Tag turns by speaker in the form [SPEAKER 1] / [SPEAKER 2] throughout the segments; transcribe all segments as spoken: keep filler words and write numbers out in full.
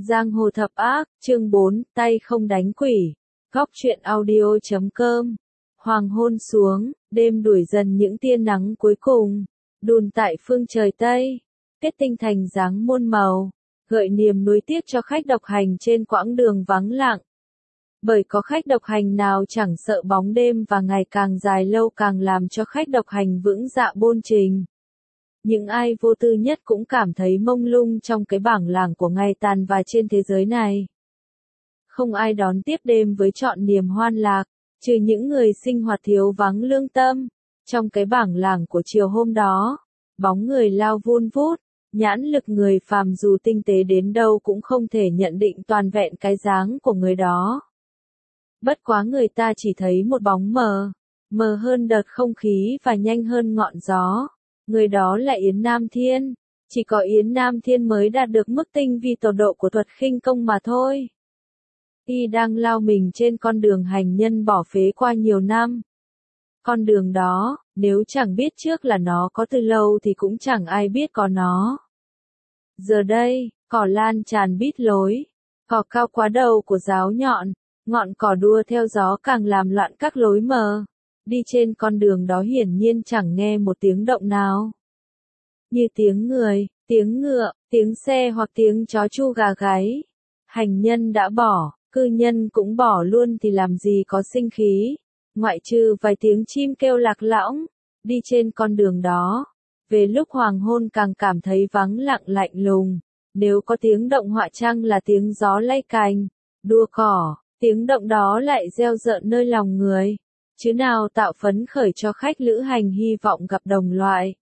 [SPEAKER 1] Giang hồ thập ác, chương bốn, tay không đánh quỷ. Góc truyện audio chấm com. Hoàng hôn xuống, đêm đuổi dần những tia nắng cuối cùng. Đùn tại phương trời Tây, kết tinh thành dáng muôn màu, gợi niềm nuối tiếc cho khách độc hành trên quãng đường vắng lặng. Bởi có khách độc hành nào chẳng sợ bóng đêm và ngày càng dài lâu càng làm cho khách độc hành vững dạ bôn trình. Những ai vô tư nhất cũng cảm thấy mông lung trong cái bảng làng của ngày tàn và trên thế giới này. Không ai đón tiếp đêm với trọn niềm hoan lạc, trừ những người sinh hoạt thiếu vắng lương tâm. Trong cái bảng làng của chiều hôm đó, bóng người lao vun vút, nhãn lực người phàm dù tinh tế đến đâu cũng không thể nhận định toàn vẹn cái dáng của người đó. Bất quá người ta chỉ thấy một bóng mờ, mờ hơn đợt không khí và nhanh hơn ngọn gió. Người đó là Yến Nam Thiên, chỉ có Yến Nam Thiên mới đạt được mức tinh vi tột độ của thuật khinh công mà thôi. Y đang lao mình trên con đường hành nhân bỏ phế qua nhiều năm. Con đường đó, nếu chẳng biết trước là nó có từ lâu thì cũng chẳng ai biết có nó. Giờ đây, cỏ lan tràn bít lối, cỏ cao quá đầu của giáo nhọn, ngọn cỏ đua theo gió càng làm loạn các lối mờ. Đi trên con đường đó hiển nhiên chẳng nghe một tiếng động nào. Như tiếng người, tiếng ngựa, tiếng xe hoặc tiếng chó chu gà gáy. Hành nhân đã bỏ, cư nhân cũng bỏ luôn thì làm gì có sinh khí. Ngoại trừ vài tiếng chim kêu lạc lõng, đi trên con đường đó. Về lúc hoàng hôn càng cảm thấy vắng lặng lạnh lùng. Nếu có tiếng động họa chăng là tiếng gió lay cành, đua cỏ, tiếng động đó lại reo rợn nơi lòng người. Chứ nào tạo phấn khởi cho khách lữ hành hy vọng gặp đồng loại.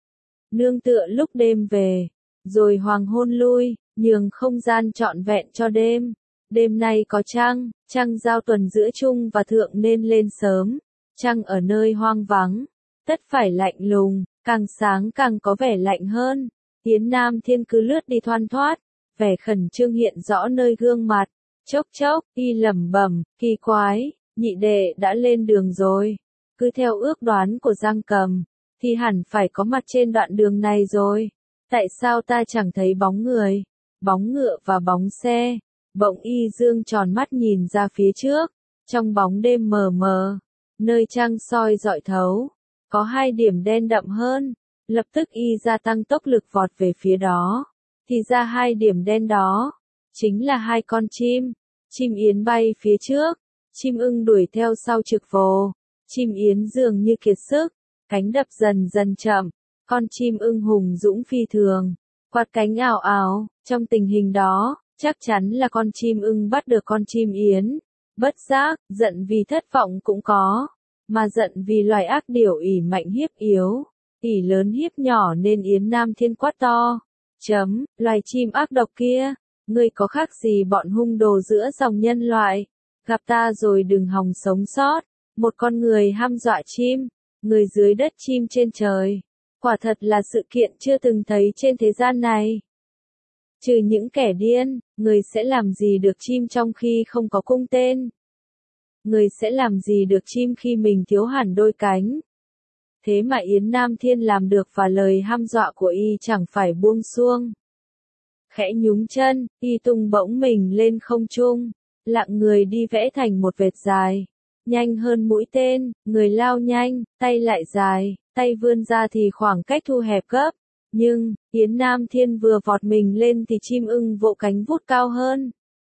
[SPEAKER 1] Nương tựa lúc đêm về, rồi hoàng hôn lui, nhường không gian trọn vẹn cho đêm. Đêm nay có trăng, trăng giao tuần giữa trung và thượng nên lên sớm. Trăng ở nơi hoang vắng, tất phải lạnh lùng, càng sáng càng có vẻ lạnh hơn. Yến Nam Thiên cứ lướt đi thoăn thoắt, vẻ khẩn trương hiện rõ nơi gương mặt. Chốc chốc, y lẩm bẩm, kỳ quái. Nhị đệ đã lên đường rồi, cứ theo ước đoán của Giang Cầm, thì hẳn phải có mặt trên đoạn đường này rồi. Tại sao ta chẳng thấy bóng người, bóng ngựa và bóng xe? Bỗng y dương tròn mắt nhìn ra phía trước, trong bóng đêm mờ mờ, nơi trăng soi rọi thấu, có hai điểm đen đậm hơn. Lập tức y gia tăng tốc lực vọt về phía đó, thì ra hai điểm đen đó chính là hai con chim. Chim yến bay phía trước, chim ưng đuổi theo sau trực vồ. Chim yến dường như kiệt sức, cánh đập dần dần chậm. Con chim ưng hùng dũng phi thường, quạt cánh ào ào. Trong tình hình đó, chắc chắn là con chim ưng bắt được con chim yến. Bất giác, giận vì thất vọng cũng có, mà giận vì loài ác điểu ỷ mạnh hiếp yếu, ỷ lớn hiếp nhỏ nên Yến Nam Thiên quát to. Chấm, loài chim ác độc kia, ngươi có khác gì bọn hung đồ giữa dòng nhân loại. Gặp ta rồi đừng hòng sống sót. Một con người hăm dọa chim, người dưới đất chim trên trời. Quả thật là sự kiện chưa từng thấy trên thế gian này. Trừ những kẻ điên, người sẽ làm gì được chim trong khi không có cung tên? Người sẽ làm gì được chim khi mình thiếu hẳn đôi cánh? Thế mà Yến Nam Thiên làm được và lời hăm dọa của y chẳng phải buông xuông. Khẽ nhúng chân, y tung bỗng mình lên không trung. Lặng người đi vẽ thành một vệt dài, nhanh hơn mũi tên, người lao nhanh, tay lại dài, tay vươn ra thì khoảng cách thu hẹp gấp. Nhưng, Yến Nam Thiên vừa vọt mình lên thì chim ưng vỗ cánh vút cao hơn.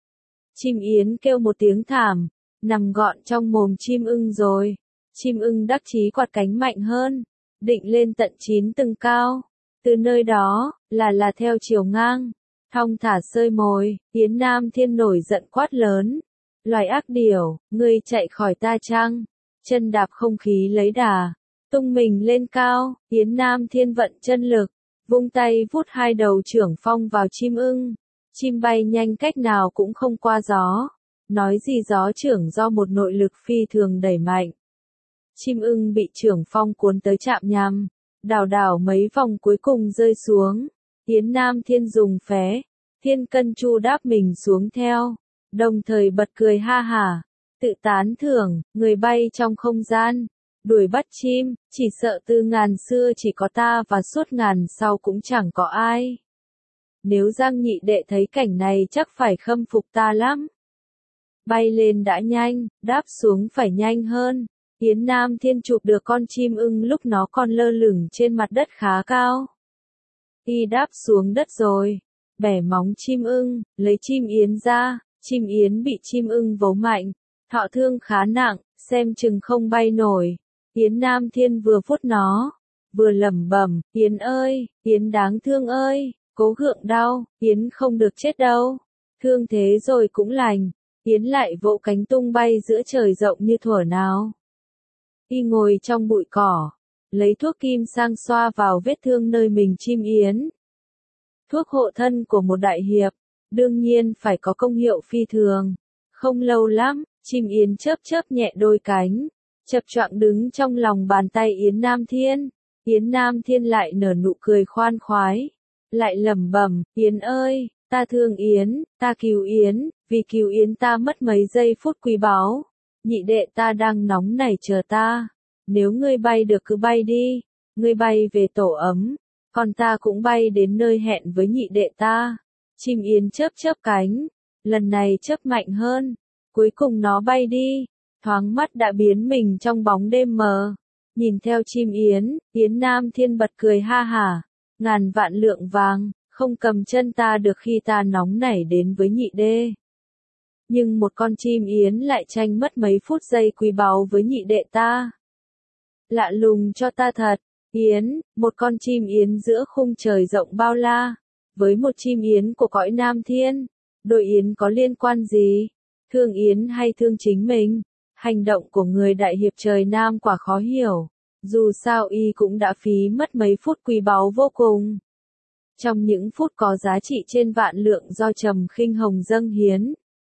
[SPEAKER 1] Chim yến kêu một tiếng thảm, nằm gọn trong mồm chim ưng rồi. Chim ưng đắc chí quạt cánh mạnh hơn, định lên tận chín tầng cao. Từ nơi đó, là là theo chiều ngang. Thong thả sơi mồi, Yến Nam Thiên nổi giận quát lớn. Loài ác điểu, ngươi chạy khỏi ta chăng? Chân đạp không khí lấy đà, tung mình lên cao. Yến Nam Thiên vận chân lực, vung tay vút hai đầu chưởng phong vào chim ưng. Chim bay nhanh cách nào cũng không qua gió. Nói gì gió chưởng do một nội lực phi thường đẩy mạnh. Chim ưng bị chưởng phong cuốn tới chạm nhằm, đảo đảo mấy vòng cuối cùng rơi xuống. Yến Nam Thiên dùng phé, thiên cân chu đáp mình xuống theo, đồng thời bật cười ha hả, tự tán thưởng, người bay trong không gian, đuổi bắt chim, chỉ sợ từ ngàn xưa chỉ có ta và suốt ngàn sau cũng chẳng có ai. Nếu Giang nhị đệ thấy cảnh này chắc phải khâm phục ta lắm. Bay lên đã nhanh, đáp xuống phải nhanh hơn. Yến Nam Thiên chụp được con chim ưng lúc nó còn lơ lửng trên mặt đất khá cao. Y đáp xuống đất rồi, bẻ móng chim ưng, lấy chim yến ra, chim yến bị chim ưng vấu mạnh, thọ thương khá nặng, xem chừng không bay nổi. Yến Nam Thiên vừa vuốt nó, vừa lẩm bẩm, Yến ơi, Yến đáng thương ơi, cố gượng đau, Yến không được chết đâu, thương thế rồi cũng lành. Yến lại vỗ cánh tung bay giữa trời rộng như thuở nào. Y ngồi trong bụi cỏ, lấy thuốc kim sang xoa vào vết thương nơi mình chim yến. Thuốc hộ thân của một đại hiệp, đương nhiên phải có công hiệu phi thường. Không lâu lắm, chim yến chớp chớp nhẹ đôi cánh, chập choạng đứng trong lòng bàn tay Yến Nam Thiên. Yến Nam Thiên lại nở nụ cười khoan khoái, lại lẩm bẩm, Yến ơi, ta thương Yến, ta cứu Yến, vì cứu Yến ta mất mấy giây phút quý báu. Nhị đệ ta đang nóng nảy chờ ta, nếu ngươi bay được cứ bay đi, ngươi bay về tổ ấm, còn ta cũng bay đến nơi hẹn với nhị đệ ta. Chim yến chớp chớp cánh, lần này chớp mạnh hơn, cuối cùng nó bay đi, thoáng mắt đã biến mình trong bóng đêm mờ. Nhìn theo chim yến, Yến Nam Thiên bật cười ha hả, ngàn vạn lượng vàng, không cầm chân ta được khi ta nóng nảy đến với nhị đê. Nhưng một con chim yến lại tranh mất mấy phút giây quý báu với nhị đệ ta. Lạ lùng cho ta thật, yến, một con chim yến giữa khung trời rộng bao la, với một chim yến của cõi Nam Thiên, đôi yến có liên quan gì? Thương yến hay thương chính mình? Hành động của người đại hiệp trời Nam quả khó hiểu, dù sao y cũng đã phí mất mấy phút quý báu vô cùng. Trong những phút có giá trị trên vạn lượng do Trầm Khinh Hồng dâng hiến,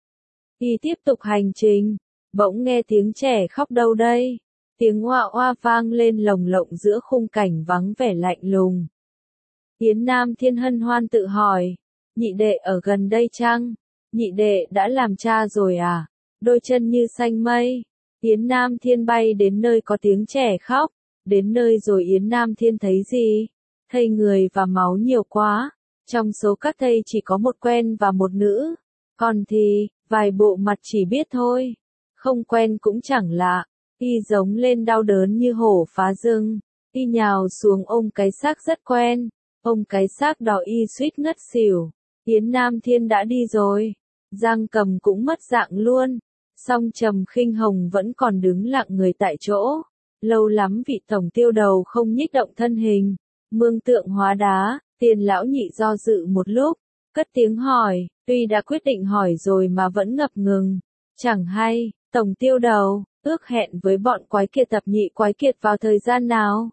[SPEAKER 1] y tiếp tục hành trình, bỗng nghe tiếng trẻ khóc đâu đây, tiếng oa oa vang lên lồng lộng giữa khung cảnh vắng vẻ lạnh lùng. Yến Nam Thiên hân hoan tự hỏi, nhị đệ ở gần đây chăng? Nhị đệ đã làm cha rồi à? Đôi chân như xanh mây. Yến Nam Thiên bay đến nơi có tiếng trẻ khóc, đến nơi rồi Yến Nam Thiên thấy gì? Thây người và máu nhiều quá, trong số các thây chỉ có một quen và một nữ, còn thì, vài bộ mặt chỉ biết thôi, không quen cũng chẳng lạ. Y giống lên đau đớn như hổ phá rừng, y nhào xuống ôm cái xác rất quen, ôm cái xác đó y suýt ngất xỉu. Yến Nam Thiên đã đi rồi, Giang Cầm cũng mất dạng luôn, song Trầm Khinh Hồng vẫn còn đứng lặng người tại chỗ. Lâu lắm vị tổng tiêu đầu không nhích động thân hình, mương tượng hóa đá. Tiền lão nhị do dự một lúc, cất tiếng hỏi, tuy đã quyết định hỏi rồi mà vẫn ngập ngừng. Chẳng hay, tổng tiêu đầu, ước hẹn với bọn quái kiệt tập nhị quái kiệt vào thời gian nào?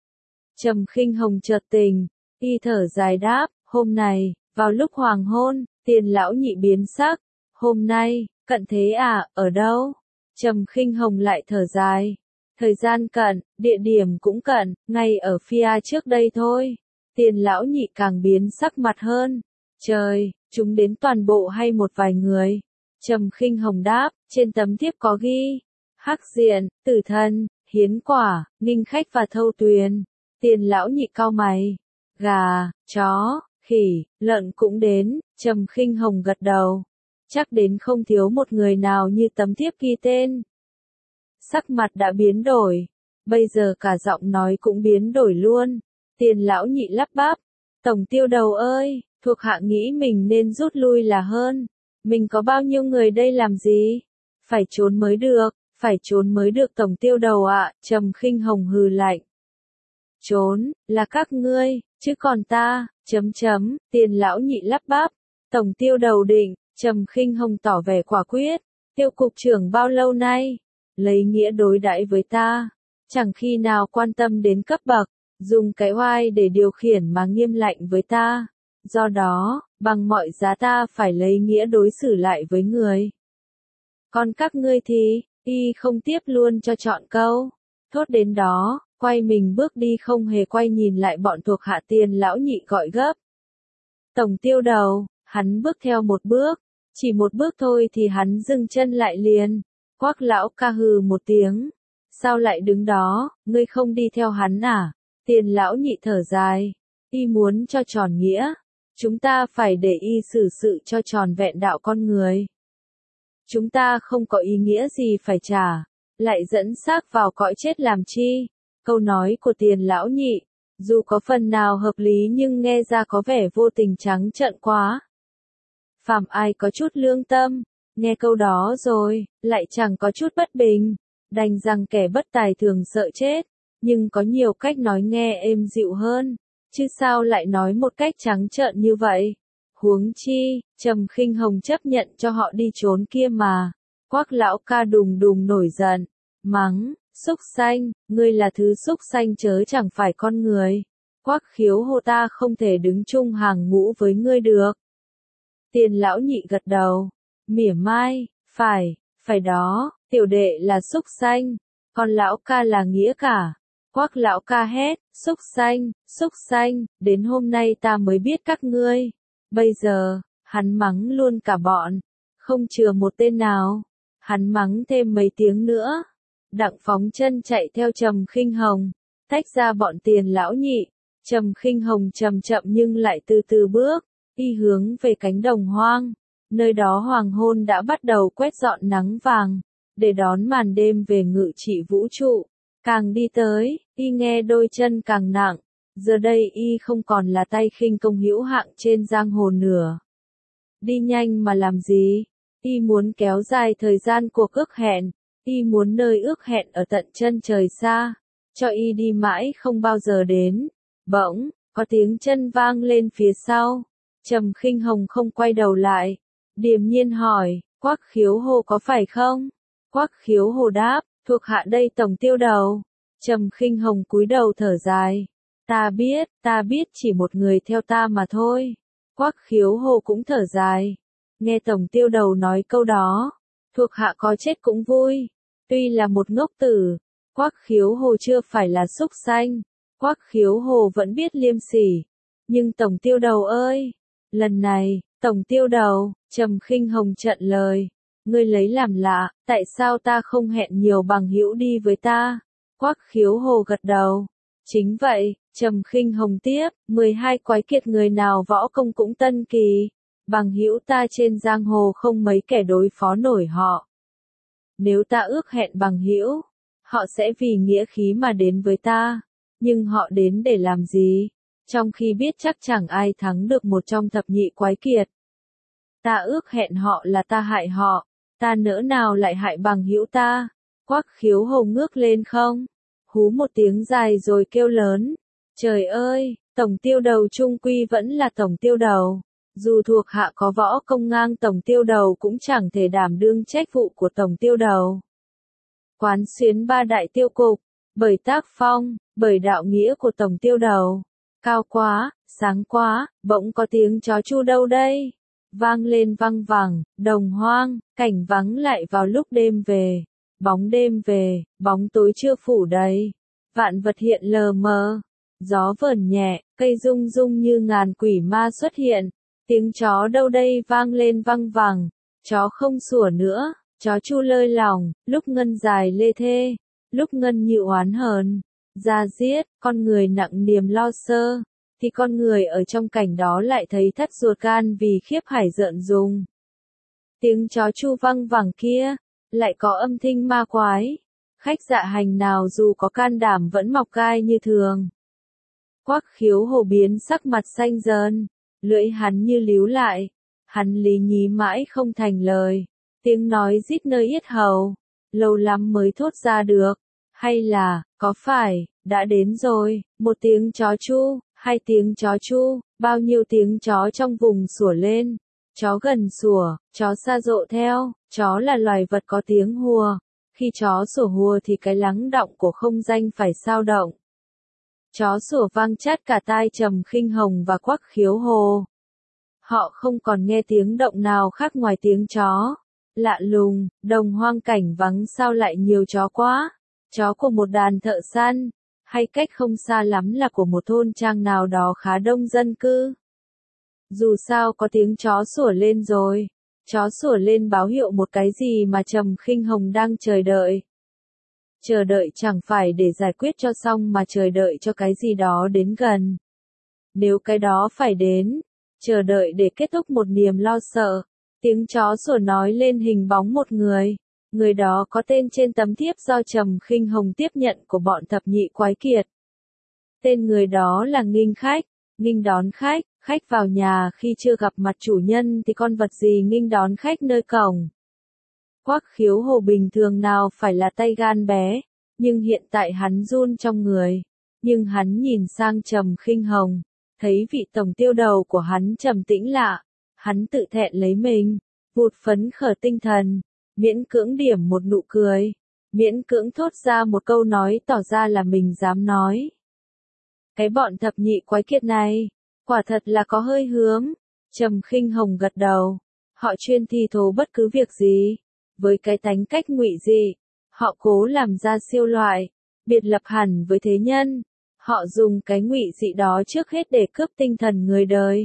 [SPEAKER 1] Trầm Khinh Hồng chợt tình, y thở dài đáp, hôm nay, vào lúc hoàng hôn. Tiền lão nhị biến sắc, hôm nay, cận thế à, ở đâu? Trầm Khinh Hồng lại thở dài, thời gian cận, địa điểm cũng cận, ngay ở phía trước đây thôi. Tiền lão nhị càng biến sắc mặt hơn, trời, chúng đến toàn bộ hay một vài người? Trầm Khinh Hồng đáp, trên tấm thiếp có ghi, Hắc Diện, Tử Thần, Hiến Quả, Ninh Khách và Thâu Tuyền. Tiền lão nhị cau mày, gà, chó, khỉ, lợn cũng đến. Trầm Khinh Hồng gật đầu, chắc đến không thiếu một người nào như tấm thiếp ghi tên. Sắc mặt đã biến đổi, bây giờ cả giọng nói cũng biến đổi luôn. Tiền lão nhị lắp bắp, tổng tiêu đầu ơi, thuộc hạ nghĩ mình nên rút lui là hơn. Mình có bao nhiêu người đây làm gì? Phải trốn mới được, phải trốn mới được tổng tiêu đầu ạ. À. Trầm Khinh Hồng hừ lạnh. Trốn, là các ngươi, chứ còn ta, chấm chấm, tiền lão nhị lắp bắp. Tổng tiêu đầu định, Trầm Khinh Hồng tỏ vẻ quả quyết. Tiêu cục trưởng bao lâu nay, lấy nghĩa đối đãi với ta, chẳng khi nào quan tâm đến cấp bậc, dùng cái oai để điều khiển mà nghiêm lạnh với ta. Do đó, bằng mọi giá ta phải lấy nghĩa đối xử lại với người. Còn các ngươi thì, y không tiếp luôn cho chọn câu. Thốt đến đó, quay mình bước đi không hề quay nhìn lại bọn thuộc hạ. Tiền lão nhị gọi gấp. Tổng tiêu đầu, hắn bước theo một bước, chỉ một bước thôi thì hắn dừng chân lại liền. Quắc lão ca hừ một tiếng. Sao lại đứng đó, ngươi không đi theo hắn à? Tiền lão nhị thở dài, y muốn cho tròn nghĩa, Chúng ta phải để y xử sự cho tròn vẹn đạo con người. Chúng ta không có ý nghĩa gì phải trả, lại dẫn xác vào cõi chết làm chi? Câu nói của Tiền lão nhị, dù có phần nào hợp lý nhưng nghe ra có vẻ vô tình trắng trợn quá. Phàm ai có chút lương tâm, nghe câu đó rồi, lại chẳng có chút bất bình, đành rằng kẻ bất tài thường sợ chết, nhưng có nhiều cách nói nghe êm dịu hơn, chứ sao lại nói một cách trắng trợn như vậy. Huống chi, Trầm Khinh Hồng chấp nhận cho họ đi trốn kia mà. Quắc lão ca đùng đùng nổi giận, mắng, súc sanh, ngươi là thứ súc sanh chớ chẳng phải con người. Quắc Khiếu Hồ ta không thể đứng chung hàng ngũ với ngươi được. Tiền lão nhị gật đầu, mỉa mai, phải, phải đó, tiểu đệ là súc sanh, còn lão ca là nghĩa cả. Quắc lão ca hét, súc sanh, súc sanh, đến hôm nay ta mới biết các ngươi. Bây giờ, hắn mắng luôn cả bọn, không chừa một tên nào. Hắn mắng thêm mấy tiếng nữa. Đặng phóng chân chạy theo Trầm Khinh Hồng, tách ra bọn Tiền lão nhị. Trầm Khinh Hồng chậm chậm nhưng lại từ từ bước, đi hướng về cánh đồng hoang. Nơi đó hoàng hôn đã bắt đầu quét dọn nắng vàng, để đón màn đêm về ngự trị vũ trụ. Càng đi tới, y nghe đôi chân càng nặng. Giờ đây y không còn là tay khinh công hữu hạng trên giang hồ nữa. Đi nhanh mà làm gì? Y muốn kéo dài thời gian cuộc ước hẹn. Y muốn nơi ước hẹn ở tận chân trời xa. Cho y đi mãi không bao giờ đến. Bỗng, có tiếng chân vang lên phía sau. Trầm Khinh Hồng không quay đầu lại. Điềm nhiên hỏi, Quắc Khiếu Hồ có phải không? Quắc Khiếu Hồ đáp, thuộc hạ đây tổng tiêu đầu. Trầm Khinh Hồng cúi đầu thở dài. Ta biết, ta biết chỉ một người theo ta mà thôi. Quắc Khiếu Hồ cũng thở dài. Nghe tổng tiêu đầu nói câu đó, thuộc hạ có chết cũng vui. Tuy là một ngốc tử, Quắc Khiếu Hồ chưa phải là súc sanh. Quắc Khiếu Hồ vẫn biết liêm sỉ. Nhưng tổng tiêu đầu ơi, lần này, tổng tiêu đầu, Trầm Khinh Hồng trận lời. Ngươi lấy làm lạ, tại sao ta không hẹn nhiều bằng hữu đi với ta? Quắc Khiếu Hồ gật đầu. Chính vậy, Trầm Khinh Hồng tiếp, mười hai quái kiệt người nào võ công cũng tân kỳ. Bằng hữu ta trên giang hồ không mấy kẻ đối phó nổi họ. Nếu ta ước hẹn bằng hữu, họ sẽ vì nghĩa khí mà đến với ta. Nhưng họ đến để làm gì? Trong khi biết chắc chẳng ai thắng được một trong thập nhị quái kiệt. Ta ước hẹn họ là ta hại họ. Ta nỡ nào lại hại bằng hữu ta? Quắc Khiếu Hồ ngước lên không? Hú một tiếng dài rồi kêu lớn. Trời ơi, tổng tiêu đầu trung quy vẫn là tổng tiêu đầu. Dù thuộc hạ có võ công ngang tổng tiêu đầu cũng chẳng thể đảm đương trách vụ của tổng tiêu đầu. Quán xuyến ba đại tiêu cục, bởi tác phong, bởi đạo nghĩa của tổng tiêu đầu. Cao quá, sáng quá, bỗng có tiếng chó chu đâu đây? Vang lên văng vẳng, đồng hoang, cảnh vắng lại vào lúc đêm về. Bóng đêm về, bóng tối chưa phủ đầy. Vạn vật hiện lờ mờ. Gió vờn nhẹ, cây rung rung như ngàn quỷ ma xuất hiện. Tiếng chó đâu đây vang lên văng vẳng. Chó không sủa nữa, chó chu lơi lỏng, lúc ngân dài lê thê, lúc ngân như oán hờn. Ra giết, con người nặng niềm lo sơ. Thì con người ở trong cảnh đó lại thấy thắt ruột gan vì khiếp hải rợn rùng. Tiếng chó chu văng vẳng kia, lại có âm thanh ma quái. Khách dạ hành nào dù có can đảm vẫn mọc gai như thường. Quắc Khiếu Hồ biến sắc mặt xanh dần, lưỡi hắn như líu lại. Hắn lý nhí mãi không thành lời. Tiếng nói rít nơi yết hầu, lâu lắm mới thốt ra được. Hay là, có phải, đã đến rồi, một tiếng chó chu, hai tiếng chó chu, bao nhiêu tiếng chó trong vùng sủa lên. Chó gần sủa, chó xa rộ theo, chó là loài vật có tiếng hùa. Khi chó sủa hùa thì cái lắng động của không danh phải sao động. Chó sủa vang chát cả tai Trầm Khinh Hồng và Quắc Khiếu Hồ. Họ không còn nghe tiếng động nào khác ngoài tiếng chó. Lạ lùng, đồng hoang cảnh vắng sao lại nhiều chó quá. Chó của một đàn thợ săn, hay cách không xa lắm là của một thôn trang nào đó khá đông dân cư. Dù sao có tiếng chó sủa lên rồi. Chó sủa lên báo hiệu một cái gì mà Trầm Khinh Hồng đang chờ đợi. Chờ đợi chẳng phải để giải quyết cho xong mà chờ đợi cho cái gì đó đến gần. Nếu cái đó phải đến, chờ đợi để kết thúc một niềm lo sợ. Tiếng chó sủa nói lên hình bóng một người. Người đó có tên trên tấm thiếp do Trầm Khinh Hồng tiếp nhận của bọn thập nhị quái kiệt. Tên người đó là Nghinh Khách. Nghinh đón khách, khách vào nhà khi chưa gặp mặt chủ nhân thì con vật gì nghinh đón khách nơi cổng. Quắc Khiếu Hồ bình thường nào phải là tay gan bé, nhưng hiện tại hắn run trong người. Nhưng hắn nhìn sang Trầm Khinh Hồng, thấy vị tổng tiêu đầu của hắn trầm tĩnh lạ. Hắn tự thẹn lấy mình, vụt phấn khởi tinh thần, miễn cưỡng điểm một nụ cười, miễn cưỡng thốt ra một câu nói tỏ ra là mình dám nói. Cái bọn thập nhị quái kiệt này, quả thật là có hơi hướng. Trầm Khinh Hồng gật đầu. Họ chuyên thi thố bất cứ việc gì, với cái tánh cách ngụy dị, họ cố làm ra siêu loại, biệt lập hẳn với thế nhân. Họ dùng cái ngụy dị đó trước hết để cướp tinh thần người đời.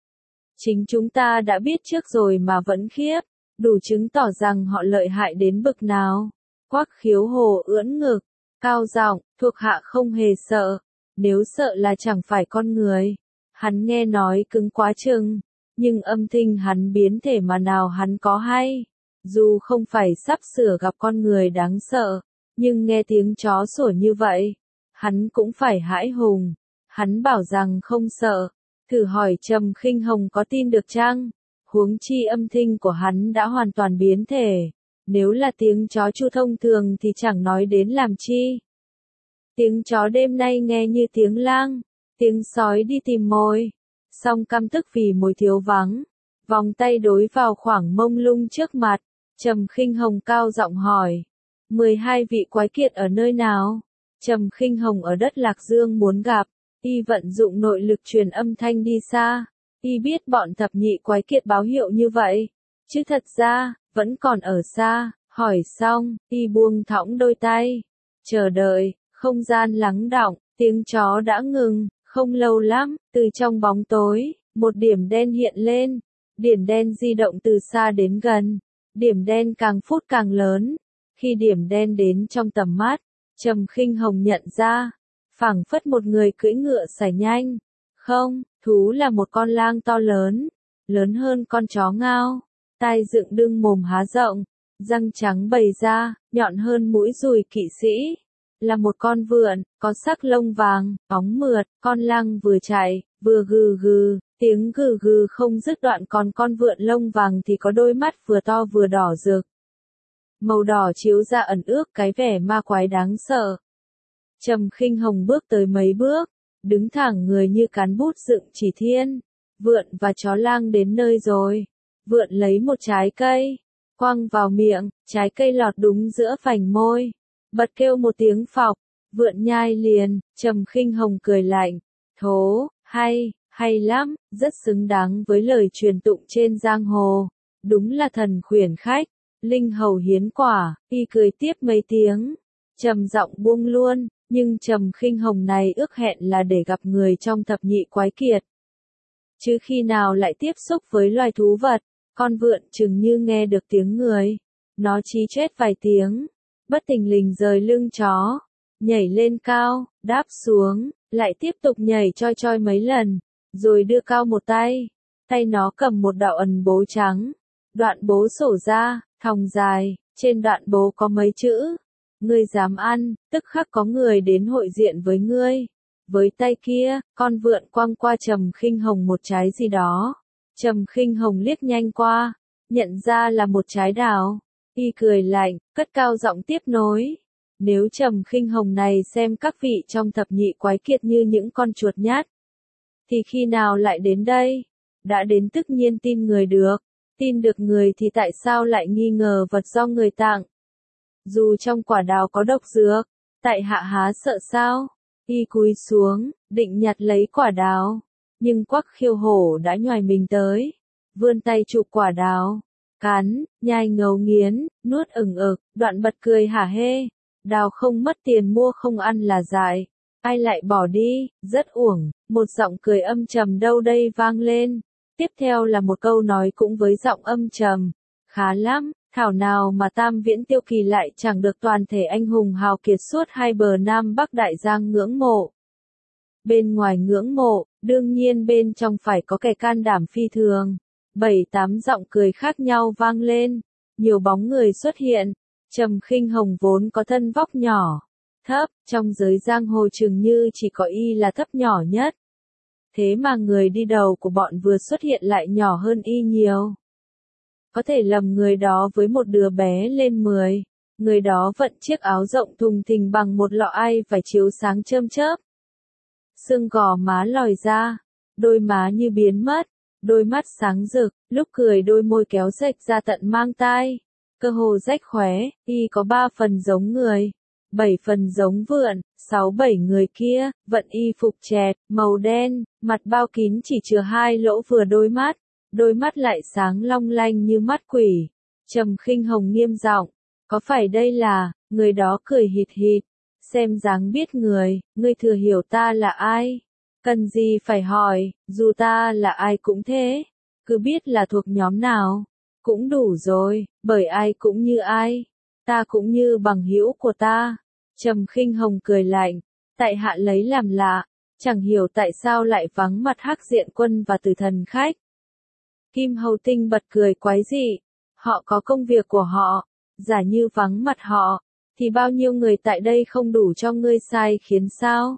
[SPEAKER 1] Chính chúng ta đã biết trước rồi mà vẫn khiếp, đủ chứng tỏ rằng họ lợi hại đến bực nào. Quắc Khiếu Hồ ưỡn ngực, cao giọng, thuộc hạ không hề sợ. Nếu sợ là chẳng phải con người. Hắn nghe nói cứng quá chừng, nhưng âm thanh hắn biến thể mà nào hắn có hay. Dù không phải sắp sửa gặp con người đáng sợ, nhưng nghe tiếng chó sủa như vậy, hắn cũng phải hãi hùng. Hắn bảo rằng không sợ, thử hỏi Trầm Khinh Hồng có tin được chăng? Huống chi âm thanh của hắn đã hoàn toàn biến thể. Nếu là tiếng chó chu thông thường thì chẳng nói đến làm chi. Tiếng chó đêm nay nghe như tiếng lang, tiếng sói đi tìm mồi. Song căm tức vì mồi thiếu vắng, vòng tay đối vào khoảng mông lung trước mặt. Trầm Khinh Hồng cao giọng hỏi, mười hai vị quái kiệt ở nơi nào? Trầm Khinh Hồng ở đất Lạc Dương muốn gặp. Y vận dụng nội lực truyền âm thanh đi xa. Y biết bọn thập nhị quái kiệt báo hiệu như vậy, chứ thật ra vẫn còn ở xa. Hỏi xong, Y buông thõng đôi tay, chờ đợi. Không gian lắng đọng, tiếng chó đã ngừng. Không lâu lắm, từ trong bóng tối, một điểm đen hiện lên. Điểm đen di động từ xa đến gần. Điểm đen càng phút càng lớn. Khi điểm đen đến trong tầm mắt, Trầm Khinh Hồng nhận ra, phảng phất một người cưỡi ngựa sải nhanh. Không, thú là một con lang to lớn, lớn hơn con chó ngao, tai dựng đưng mồm há rộng, răng trắng bày ra, nhọn hơn mũi dùi kỵ sĩ. Là một con vượn, có sắc lông vàng, bóng mượt. Con lang vừa chạy, vừa gừ gừ, tiếng gừ gừ không dứt đoạn. Còn con vượn lông vàng thì có đôi mắt vừa to vừa đỏ rực. Màu đỏ chiếu ra ẩn ước cái vẻ ma quái đáng sợ. Trầm Khinh Hồng bước tới mấy bước, đứng thẳng người như cán bút dựng chỉ thiên. Vượn và chó lang đến nơi rồi. Vượn lấy một trái cây, quăng vào miệng, trái cây lọt đúng giữa phành môi. Bật kêu một tiếng phọc, vượn nhai liền. Trầm Khinh Hồng cười lạnh, thố, hay, hay lắm, rất xứng đáng với lời truyền tụng trên giang hồ. Đúng là thần khuyển khách, linh hầu hiến quả. Y cười tiếp mấy tiếng, trầm giọng buông luôn. Nhưng Trầm Khinh Hồng này ước hẹn là để gặp người trong thập nhị quái kiệt, chứ khi nào lại tiếp xúc với loài thú vật. Con vượn chừng như nghe được tiếng người, nó chí chết vài tiếng, bất thình lình rời lưng chó, nhảy lên cao, đáp xuống, lại tiếp tục nhảy choi choi mấy lần, rồi đưa cao một tay. Tay nó cầm một đạo ẩn bố trắng. Đoạn bố sổ ra, thòng dài, trên đoạn bố có mấy chữ: ngươi dám ăn, tức khắc có người đến hội diện với ngươi. Với tay kia, con vượn quăng qua Trầm Khinh Hồng một trái gì đó. Trầm Khinh Hồng liếc nhanh qua, nhận ra là một trái đào. Y cười lạnh, cất cao giọng tiếp nối. Nếu Trầm Khinh Hồng này xem các vị trong thập nhị quái kiệt như những con chuột nhát, thì khi nào lại đến đây? Đã đến tất nhiên tin người được. Tin được người thì tại sao lại nghi ngờ vật do người tặng? Dù trong quả đào có độc dược, tại hạ há sợ sao? Y cúi xuống, định nhặt lấy quả đào. Nhưng Quắc Khiêu Hổ đã nhoài mình tới, vươn tay chụp quả đào, cắn, nhai ngấu nghiến, nuốt ửng ực, đoạn bật cười hả hê. Đào không mất tiền mua không ăn là dại, ai lại bỏ đi, rất uổng. Một giọng cười âm trầm đâu đây vang lên. Tiếp theo là một câu nói cũng với giọng âm trầm. Khá lắm, thảo nào mà Tam Viễn Tiêu Kỳ lại chẳng được toàn thể anh hùng hào kiệt suốt hai bờ Nam Bắc Đại Giang ngưỡng mộ. bên ngoài ngưỡng mộ, đương nhiên bên trong phải có kẻ can đảm phi thường. Bảy tám giọng cười khác nhau vang lên, nhiều bóng người xuất hiện. Trầm Khinh Hồng vốn có thân vóc nhỏ, thấp, trong giới giang hồ chừng như chỉ có y là thấp nhỏ nhất. Thế mà người đi đầu của bọn vừa xuất hiện lại nhỏ hơn y nhiều. Có thể lầm người đó với một đứa bé lên mười. Người đó vận chiếc áo rộng thùng thình bằng một lọ ai phải chiếu sáng chớm chớp. Xương gò má lòi ra, đôi má như biến mất, đôi mắt sáng rực, lúc cười đôi môi kéo rệch ra tận mang tai. Cơ hồ rách khóe, y có ba phần giống người, bảy phần giống vượn, sáu bảy người kia, vận y phục chẹt, màu đen, mặt bao kín chỉ chừa hai lỗ vừa đôi mắt, đôi mắt lại sáng long lanh như mắt quỷ. Trầm Khinh Hồng nghiêm giọng, có phải đây là, người đó cười hịt hịt, xem dáng biết người, ngươi thừa hiểu ta là ai, cần gì phải hỏi, dù ta là ai cũng thế, cứ biết là thuộc nhóm nào. Cũng đủ rồi, bởi ai cũng như ai, ta cũng như bằng hữu của ta. Trầm Khinh Hồng cười lạnh, tại hạ lấy làm lạ, chẳng hiểu tại sao lại vắng mặt Hắc Diện Quân và Tử Thần khách. Kim Hầu Tinh bật cười quái dị, họ có công việc của họ, giả như vắng mặt họ, thì bao nhiêu người tại đây không đủ cho ngươi sai khiến sao?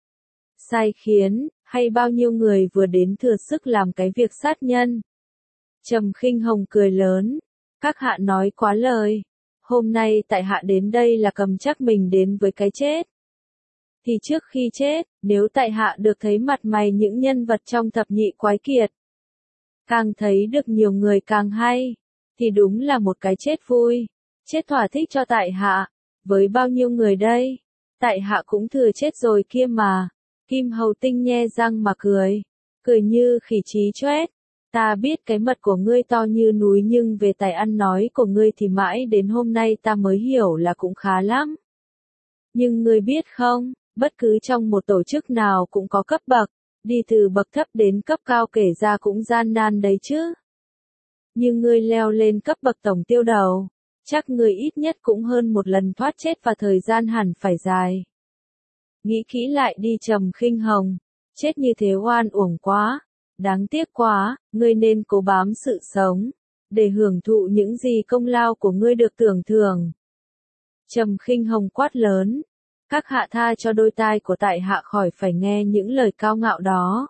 [SPEAKER 1] Sai khiến, hay bao nhiêu người vừa đến thừa sức làm cái việc sát nhân? Trầm Khinh Hồng cười lớn, các hạ nói quá lời, hôm nay tại hạ đến đây là cầm chắc mình đến với cái chết. Thì trước khi chết, nếu tại hạ được thấy mặt mày những nhân vật trong thập nhị quái kiệt, càng thấy được nhiều người càng hay, thì đúng là một cái chết vui, chết thỏa thích cho tại hạ, với bao nhiêu người đây, tại hạ cũng thừa chết rồi kia mà. Kim Hầu Tinh nhe răng mà cười, cười như khỉ trí choét. Ta biết cái mật của ngươi to như núi nhưng về tài ăn nói của ngươi thì mãi đến hôm nay ta mới hiểu là cũng khá lắm. Nhưng ngươi biết không, bất cứ trong một tổ chức nào cũng có cấp bậc, đi từ bậc thấp đến cấp cao kể ra cũng gian nan đấy chứ. Nhưng ngươi leo lên cấp bậc tổng tiêu đầu, chắc ngươi ít nhất cũng hơn một lần thoát chết và thời gian hẳn phải dài. Nghĩ kỹ lại đi Trầm Khinh Hồng, chết như thế oan uổng quá. Đáng tiếc quá, ngươi nên cố bám sự sống, để hưởng thụ những gì công lao của ngươi được tưởng thưởng. Trầm Khinh Hồng quát lớn, các hạ tha cho đôi tai của tại hạ khỏi phải nghe những lời cao ngạo đó.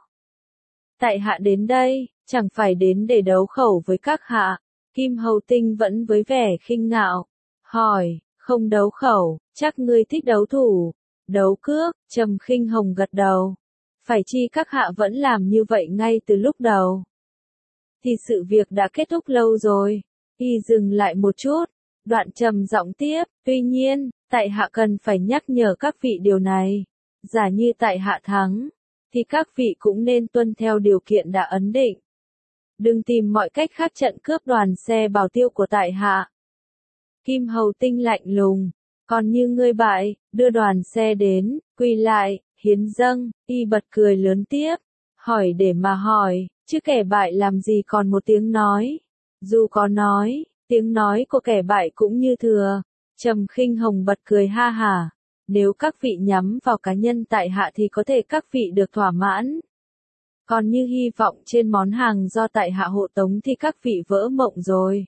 [SPEAKER 1] Tại hạ đến đây, chẳng phải đến để đấu khẩu với các hạ. Kim Hầu Tinh vẫn với vẻ khinh ngạo, hỏi, không đấu khẩu, chắc ngươi thích đấu thủ, đấu cước. Trầm Khinh Hồng gật đầu. Phải chi các hạ vẫn làm như vậy ngay từ lúc đầu, thì sự việc đã kết thúc lâu rồi. Y dừng lại một chút, đoạn trầm giọng tiếp, tuy nhiên, tại hạ cần phải nhắc nhở các vị điều này. Giả như tại hạ thắng, thì các vị cũng nên tuân theo điều kiện đã ấn định. Đừng tìm mọi cách khác trận cướp đoàn xe bảo tiêu của tại hạ. Kim Hầu Tinh lạnh lùng, còn như ngươi bại, đưa đoàn xe đến, quỳ lại, hiến dâng. Y bật cười lớn tiếp, hỏi để mà hỏi, chứ kẻ bại làm gì còn một tiếng nói. Dù có nói, tiếng nói của kẻ bại cũng như thừa. Trầm Khinh Hồng bật cười ha hả, nếu các vị nhắm vào cá nhân tại hạ thì có thể các vị được thỏa mãn. Còn như hy vọng trên món hàng do tại hạ hộ tống thì các vị vỡ mộng rồi.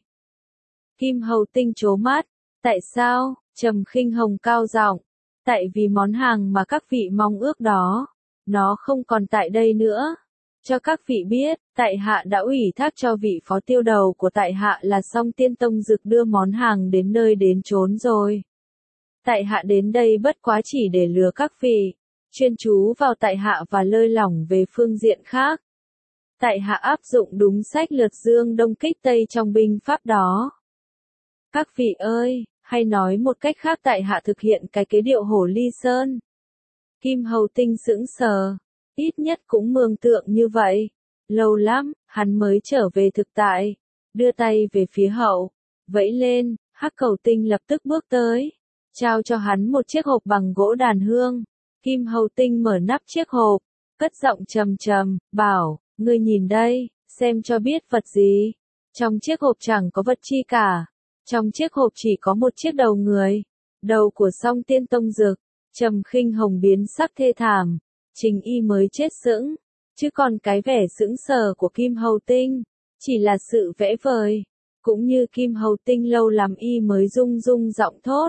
[SPEAKER 1] Kim Hầu Tinh trố mắt, tại sao? Trầm Khinh Hồng cao giọng, tại vì món hàng mà các vị mong ước đó, nó không còn tại đây nữa. Cho các vị biết, tại hạ đã ủy thác cho vị phó tiêu đầu của tại hạ là Song Tiên Tông Dực đưa món hàng đến nơi đến chốn rồi. Tại hạ đến đây bất quá chỉ để lừa các vị, chuyên chú vào tại hạ và lơi lỏng về phương diện khác. Tại hạ áp dụng đúng sách lược dương đông kích tây trong binh pháp đó. Các vị ơi, hay nói một cách khác tại hạ thực hiện cái kế điệu hổ ly sơn. Kim Hầu Tinh sững sờ, ít nhất cũng mường tượng như vậy. Lâu lắm, hắn mới trở về thực tại, đưa tay về phía hậu, vẫy lên, Hắc Cầu Tinh lập tức bước tới, trao cho hắn một chiếc hộp bằng gỗ đàn hương. Kim Hầu Tinh mở nắp chiếc hộp, cất giọng trầm trầm, bảo, ngươi nhìn đây, xem cho biết vật gì. Trong chiếc hộp chẳng có vật chi cả. Trong chiếc hộp chỉ có một chiếc đầu người, đầu của Song Tiên Tông Dực. Trầm Khinh Hồng biến sắc thê thảm, Trình Y mới chết sững, chứ còn cái vẻ sững sờ của Kim Hầu Tinh, chỉ là sự vẽ vời, cũng như Kim Hầu Tinh lâu lắm Y mới rung rung giọng thốt.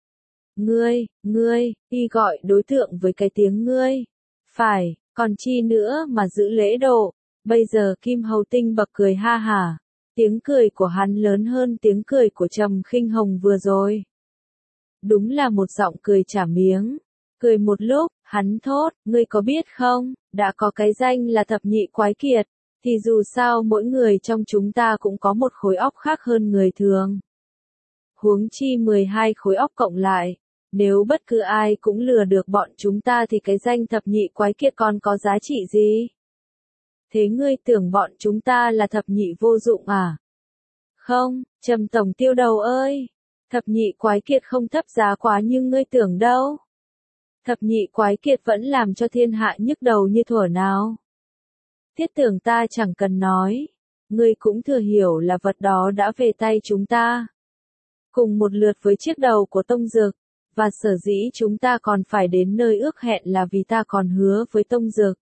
[SPEAKER 1] Ngươi, ngươi, Y gọi đối tượng với cái tiếng ngươi. Phải, còn chi nữa mà giữ lễ độ. Bây giờ Kim Hầu Tinh bật cười ha hả. Tiếng cười của hắn lớn hơn tiếng cười của Trầm Khinh Hồng vừa rồi. Đúng là một giọng cười trả miếng. Cười một lúc, hắn thốt, ngươi có biết không, đã có cái danh là thập nhị quái kiệt, thì dù sao mỗi người trong chúng ta cũng có một khối óc khác hơn người thường. Huống chi mười hai khối óc cộng lại, nếu bất cứ ai cũng lừa được bọn chúng ta thì cái danh thập nhị quái kiệt còn có giá trị gì? Thế ngươi tưởng bọn chúng ta là thập nhị vô dụng à? Không, Trầm tổng tiêu đầu ơi, thập nhị quái kiệt không thấp giá quá như ngươi tưởng đâu. Thập nhị quái kiệt vẫn làm cho thiên hạ nhức đầu như thuở nào. Thiết tưởng ta chẳng cần nói, ngươi cũng thừa hiểu là vật đó đã về tay chúng ta. Cùng một lượt với chiếc đầu của Tông Dực, và sở dĩ chúng ta còn phải đến nơi ước hẹn là vì ta còn hứa với Tông Dực.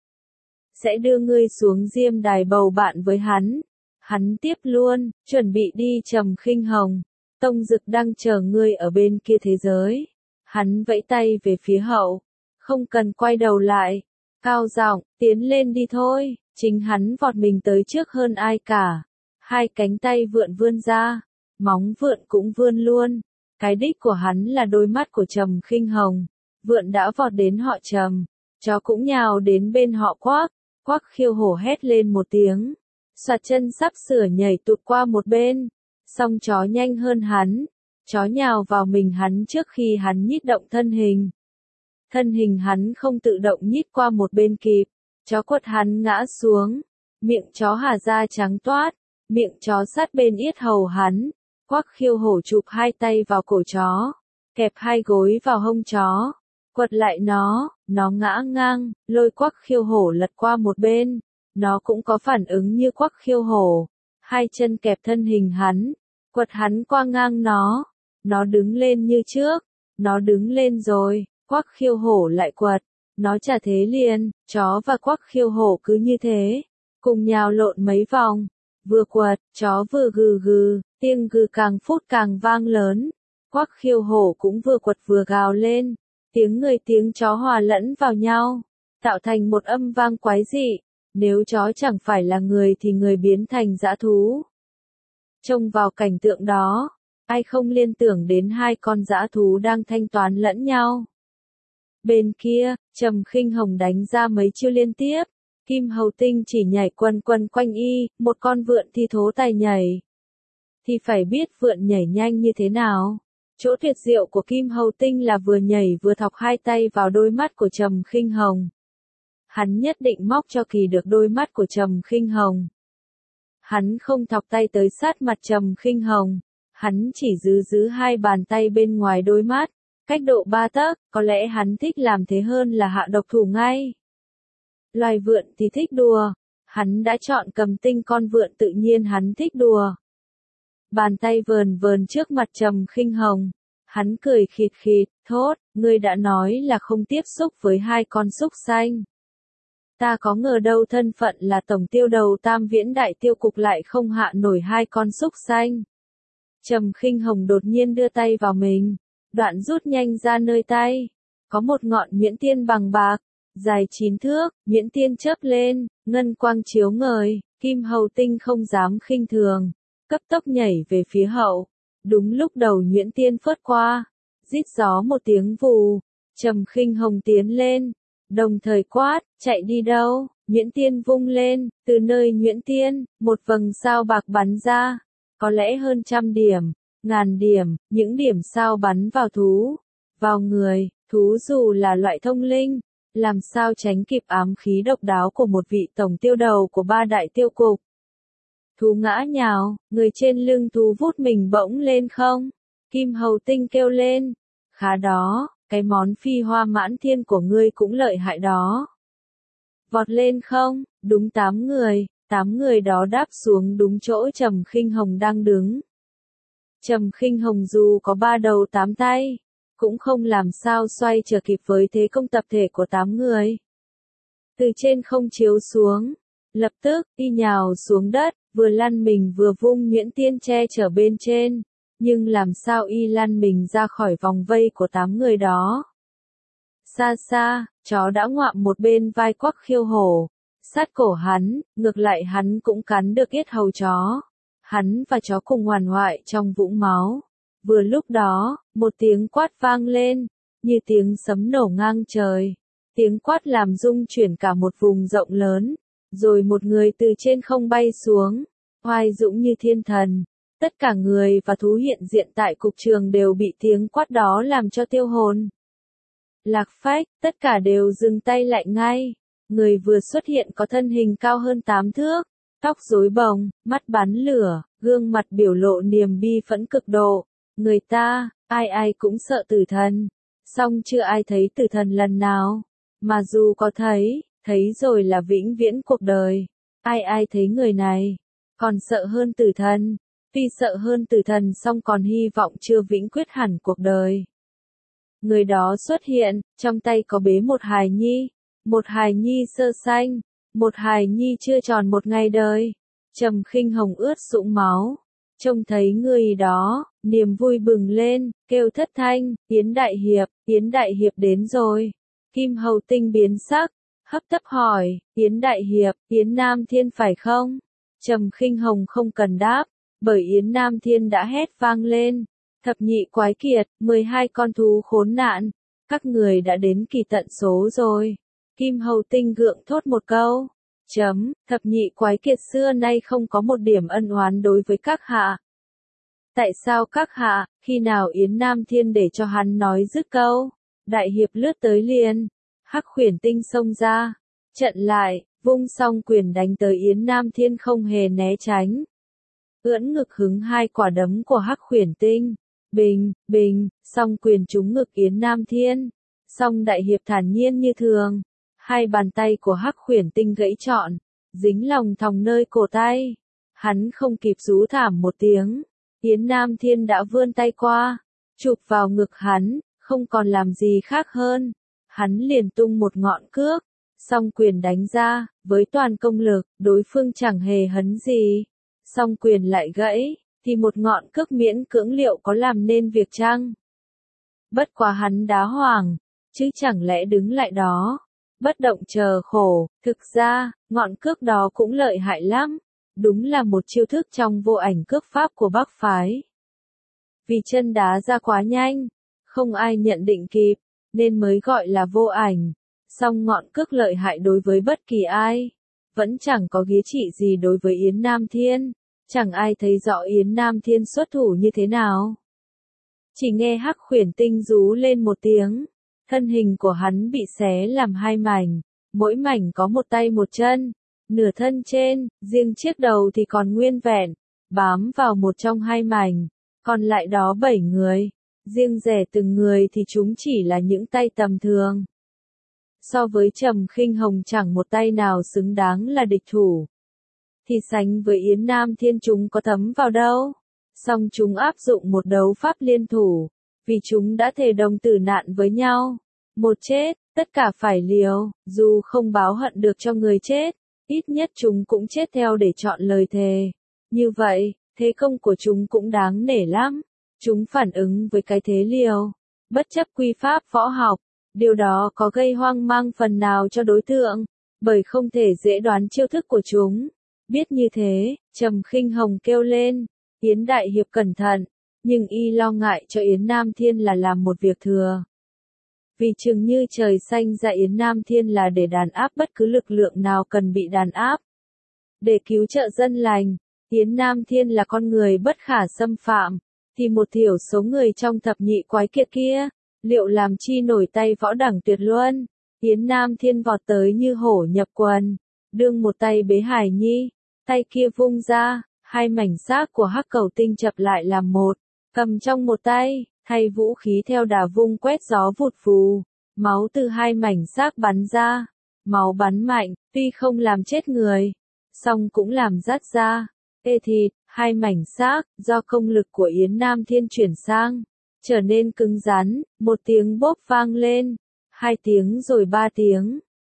[SPEAKER 1] Sẽ đưa ngươi xuống Diêm Đài bầu bạn với hắn. Hắn tiếp luôn, chuẩn bị đi Trầm Khinh Hồng. Tông Dực đang chờ ngươi ở bên kia thế giới. Hắn vẫy tay về phía hậu, không cần quay đầu lại. Cao giọng, tiến lên đi thôi, chính hắn vọt mình tới trước hơn ai cả. Hai cánh tay vượn vươn ra, móng vượn cũng vươn luôn. Cái đích của hắn là đôi mắt của Trầm Khinh Hồng. Vượn đã vọt đến họ Trầm, chó cũng nhào đến bên họ Quắc. Quắc khiêu hổ hét lên một tiếng, xoạt chân sắp sửa nhảy tụt qua một bên, song chó nhanh hơn hắn, chó nhào vào mình hắn trước khi hắn nhích động thân hình. Thân hình hắn không tự động nhích qua một bên kịp, chó quật hắn ngã xuống, miệng chó hà ra trắng toát, miệng chó sát bên yết hầu hắn. Quắc khiêu hổ chụp hai tay vào cổ chó, kẹp hai gối vào hông chó, quật lại nó, nó ngã ngang, lôi Quắc khiêu hổ lật qua một bên, nó cũng có phản ứng như Quắc khiêu hổ, hai chân kẹp thân hình hắn, quật hắn qua ngang nó, nó đứng lên như trước, nó đứng lên rồi, Quắc khiêu hổ lại quật, nó trả thế liền, chó và Quắc khiêu hổ cứ như thế, cùng nhào lộn mấy vòng, vừa quật, chó vừa gừ gừ, tiếng gừ càng phút càng vang lớn, Quắc khiêu hổ cũng vừa quật vừa gào lên, tiếng người tiếng chó hòa lẫn vào nhau, tạo thành một âm vang quái dị, nếu chó chẳng phải là người thì người biến thành dã thú. Trông vào cảnh tượng đó, ai không liên tưởng đến hai con dã thú đang thanh toán lẫn nhau. Bên kia, Trầm Khinh Hồng đánh ra mấy chiêu liên tiếp, Kim Hầu Tinh chỉ nhảy quần quần quanh y, một con vượn thi thố tài nhảy. Thì phải biết vượn nhảy nhanh như thế nào. Chỗ tuyệt diệu của Kim Hầu Tinh là vừa nhảy vừa thọc hai tay vào đôi mắt của Trầm Khinh Hồng. Hắn nhất định móc cho kỳ được đôi mắt của Trầm Khinh Hồng. Hắn không thọc tay tới sát mặt Trầm Khinh Hồng, hắn chỉ giữ giữ hai bàn tay bên ngoài đôi mắt, cách độ ba tấc, có lẽ hắn thích làm thế hơn là hạ độc thủ ngay. Loài vượn thì thích đùa, hắn đã chọn cầm tinh con vượn tự nhiên hắn thích đùa. Bàn tay vờn vờn trước mặt Trầm Khinh Hồng, hắn cười khịt khịt, thốt, ngươi đã nói là không tiếp xúc với hai con súc sanh. Ta có ngờ đâu thân phận là tổng tiêu đầu Tam Viễn Đại Tiêu Cục lại không hạ nổi hai con súc sanh. Trầm Khinh Hồng đột nhiên đưa tay vào mình, đoạn rút nhanh ra nơi tay, có một ngọn nhuyễn tiên bằng bạc, dài chín thước, nhuyễn tiên chớp lên, ngân quang chiếu ngời, Kim Hầu Tinh không dám khinh thường, cấp tốc nhảy về phía hậu. Đúng lúc đầu nhuyễn tiên phớt qua, rít gió một tiếng vù, Trầm Khinh Hồng tiến lên, đồng thời quát, chạy đi đâu? Nhuyễn tiên vung lên, từ nơi nhuyễn tiên, một vầng sao bạc bắn ra, có lẽ hơn trăm điểm, ngàn điểm, những điểm sao bắn vào thú, vào người, thú dù là loại thông linh, làm sao tránh kịp ám khí độc đáo của một vị tổng tiêu đầu của ba đại tiêu cục. Thú ngã nhào, người trên lưng thú vút mình bỗng lên không? Kim Hầu Tinh kêu lên, khá đó, cái món phi hoa mãn thiên của ngươi cũng lợi hại đó. Vọt lên không? Đúng tám người, tám người đó đáp xuống đúng chỗ Trầm Khinh Hồng đang đứng. Trầm Khinh Hồng dù có ba đầu tám tay, cũng không làm sao xoay trở kịp với thế công tập thể của tám người. từ trên không chiếu xuống. Lập tức, y nhào xuống đất, vừa lăn mình vừa vung nhuyễn tiên che chở bên trên. Nhưng làm sao y lăn mình ra khỏi vòng vây của tám người đó? Xa xa, chó đã ngoạm một bên vai quắc khiêu hổ. Sát cổ hắn, ngược lại hắn cũng cắn được yết hầu chó. Hắn và chó cùng hoàn hoại trong vũng máu. Vừa lúc đó, một tiếng quát vang lên, như tiếng sấm nổ ngang trời. Tiếng quát làm rung chuyển cả một vùng rộng lớn. Rồi một người từ trên không bay xuống, oai dũng như thiên thần. Tất cả người và thú hiện diện tại cục trường đều bị tiếng quát đó làm cho tiêu hồn. Lạc phách, tất cả đều dừng tay lại ngay. Người vừa xuất hiện có thân hình cao hơn tám thước, tóc rối bồng, mắt bắn lửa, gương mặt biểu lộ niềm bi phẫn cực độ. Người ta, ai ai cũng sợ tử thần. Song chưa ai thấy tử thần lần nào. Mà dù có thấy, thấy rồi là vĩnh viễn cuộc đời. Ai ai thấy người này, còn sợ hơn tử thần. Tuy sợ hơn tử thần song còn hy vọng chưa vĩnh quyết hẳn cuộc đời. Người đó xuất hiện, trong tay có bế một hài nhi. Một hài nhi sơ sanh, một hài nhi chưa tròn một ngày đời. Trầm Khinh Hồng ướt sũng máu. Trông thấy người đó, niềm vui bừng lên, kêu thất thanh, Yến Đại Hiệp, Yến Đại Hiệp đến rồi. Kim Hầu Tinh biến sắc, hấp tấp hỏi, Yến Đại Hiệp, Yến Nam Thiên phải không? Trầm Khinh Hồng không cần đáp, bởi Yến Nam Thiên đã hét vang lên. Thập nhị quái kiệt, mười hai con thú khốn nạn, các người đã đến kỳ tận số rồi. Kim Hầu Tinh gượng thốt một câu. Chấm, thập nhị quái kiệt xưa nay không có một điểm ân oán đối với các hạ. Tại sao các hạ, khi nào Yến Nam Thiên để cho hắn nói dứt câu? Đại hiệp lướt tới liền. Hắc Khuyển Tinh xông ra. Trận lại, vung song quyền đánh tới Yến Nam Thiên không hề né tránh. Ưỡn ngực hứng hai quả đấm của Hắc Khuyển Tinh. Bình, bình, song quyền trúng ngực Yến Nam Thiên. Song đại hiệp thản nhiên như thường. Hai bàn tay của Hắc Khuyển Tinh gãy trọn, dính lòng thòng nơi cổ tay. Hắn không kịp rú thảm một tiếng. Yến Nam Thiên đã vươn tay qua, chụp vào ngực hắn, không còn làm gì khác hơn. Hắn liền tung một ngọn cước, song quyền đánh ra, với toàn công lực, đối phương chẳng hề hấn gì. Song quyền lại gãy, thì một ngọn cước miễn cưỡng liệu có làm nên việc chăng? Bất quá hắn đá hoàng, chứ chẳng lẽ đứng lại đó, bất động chờ khổ. Thực ra, ngọn cước đó cũng lợi hại lắm. Đúng là một chiêu thức trong vô ảnh cước pháp của Bắc phái. Vì chân đá ra quá nhanh, không ai nhận định kịp, nên mới gọi là vô ảnh. Song ngọn cước lợi hại đối với bất kỳ ai, vẫn chẳng có ghế trị gì đối với Yến Nam Thiên. Chẳng ai thấy rõ Yến Nam Thiên xuất thủ như thế nào. Chỉ nghe Hắc Khuyển Tinh rú lên một tiếng, thân hình của hắn bị xé làm hai mảnh, mỗi mảnh có một tay một chân. Nửa thân trên, riêng chiếc đầu thì còn nguyên vẹn, bám vào một trong hai mảnh, còn lại đó bảy người, riêng rẽ từng người thì chúng chỉ là những tay tầm thường. So với Trầm Khinh Hồng chẳng một tay nào xứng đáng là địch thủ. Thì sánh với Yến Nam Thiên chúng có thấm vào đâu, song chúng áp dụng một đấu pháp liên thủ, vì chúng đã thề đồng tử nạn với nhau. Một chết, tất cả phải liều, dù không báo hận được cho người chết. Ít nhất chúng cũng chết theo để chọn lời thề. Như vậy, thế công của chúng cũng đáng nể lắm. Chúng phản ứng với cái thế liều, bất chấp quy pháp võ học. Điều đó có gây hoang mang phần nào cho đối tượng, bởi không thể dễ đoán chiêu thức của chúng. Biết như thế, Trầm Khinh Hồng kêu lên, Yến Đại Hiệp cẩn thận, nhưng y lo ngại cho Yến Nam Thiên là làm một việc thừa. Vì chừng như trời xanh ra Yến Nam Thiên là để đàn áp bất cứ lực lượng nào cần bị đàn áp. Để cứu trợ dân lành, Yến Nam Thiên là con người bất khả xâm phạm, thì một thiểu số người trong thập nhị quái kiệt kia, liệu làm chi nổi tay võ đẳng tuyệt luân. Yến Nam Thiên vọt tới như hổ nhập quần, đương một tay bế Hải Nhi, tay kia vung ra, hai mảnh xác của Hắc Cẩu Tinh chập lại làm một, cầm trong một tay. Thay vũ khí theo đà vung quét gió vụt phù, máu từ hai mảnh xác bắn ra, máu bắn mạnh, tuy không làm chết người, song cũng làm rát ra, ê thịt, hai mảnh xác, do công lực của Yến Nam Thiên chuyển sang, trở nên cứng rắn, một tiếng bốp vang lên, hai tiếng rồi ba tiếng,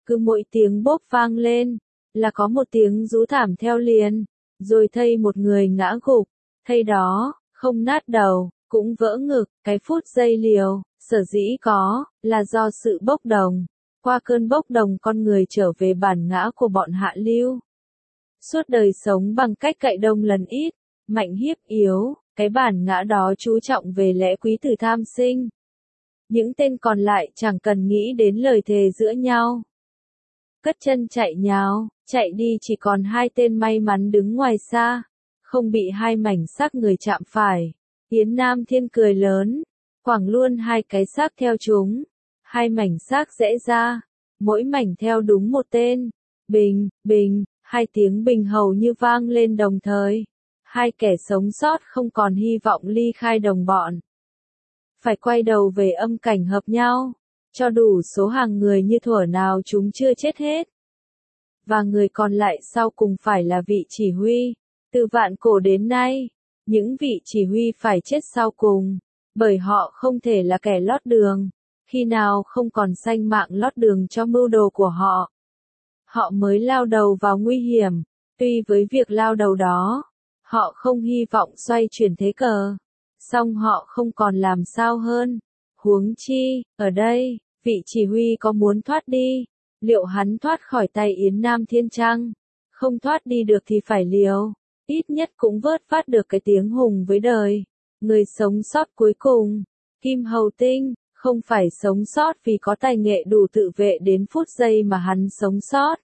[SPEAKER 1] Cứ mỗi tiếng bốp vang lên, là có một tiếng rú thảm theo liền, rồi thây một người ngã gục, thây đó, không nát đầu, cũng vỡ ngực, cái phút giây liều, sở dĩ có, là do sự bốc đồng. Qua cơn bốc đồng con người trở về bản ngã của bọn hạ lưu. Suốt đời sống bằng cách cậy đông lần ít, mạnh hiếp yếu, cái bản ngã đó chú trọng về lẽ quý từ tham sinh. Những tên còn lại chẳng cần nghĩ đến lời thề giữa nhau. Cất chân chạy nhào, chạy đi chỉ còn hai tên may mắn đứng ngoài xa, không bị hai mảnh xác người chạm phải. Yến Nam Thiên cười lớn, quẳng luôn hai cái xác theo chúng. Hai mảnh xác rẽ ra, mỗi mảnh theo đúng một tên. Bình, bình, hai tiếng bình hầu như vang lên đồng thời. Hai kẻ sống sót không còn hy vọng ly khai đồng bọn. Phải quay đầu về âm cảnh hợp nhau, cho đủ số hàng người như thuở nào chúng chưa chết hết. Và người còn lại sau cùng phải là vị chỉ huy. Từ vạn cổ đến nay, những vị chỉ huy phải chết sau cùng, bởi họ không thể là kẻ lót đường. Khi nào không còn sanh mạng lót đường cho mưu đồ của họ, họ mới lao đầu vào nguy hiểm. Tuy với việc lao đầu đó, họ không hy vọng xoay chuyển thế cờ, song họ không còn làm sao hơn. Huống chi, ở đây, vị chỉ huy có muốn thoát đi, liệu hắn thoát khỏi tay Yến Nam Thiên chăng? Không thoát đi được thì phải liều, ít nhất cũng vớt vát được cái tiếng hùng với đời. Người sống sót cuối cùng, Kim Hầu Tinh, không phải sống sót vì có tài nghệ đủ tự vệ đến phút giây mà hắn sống sót.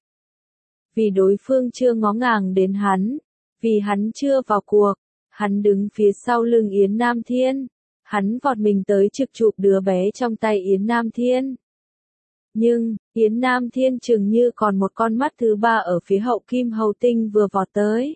[SPEAKER 1] Vì đối phương chưa ngó ngàng đến hắn, vì hắn chưa vào cuộc, hắn đứng phía sau lưng Yến Nam Thiên, hắn vọt mình tới trực chụp đứa bé trong tay Yến Nam Thiên. Nhưng, Yến Nam Thiên chừng như còn một con mắt thứ ba ở phía hậu Kim Hầu Tinh vừa vọt tới.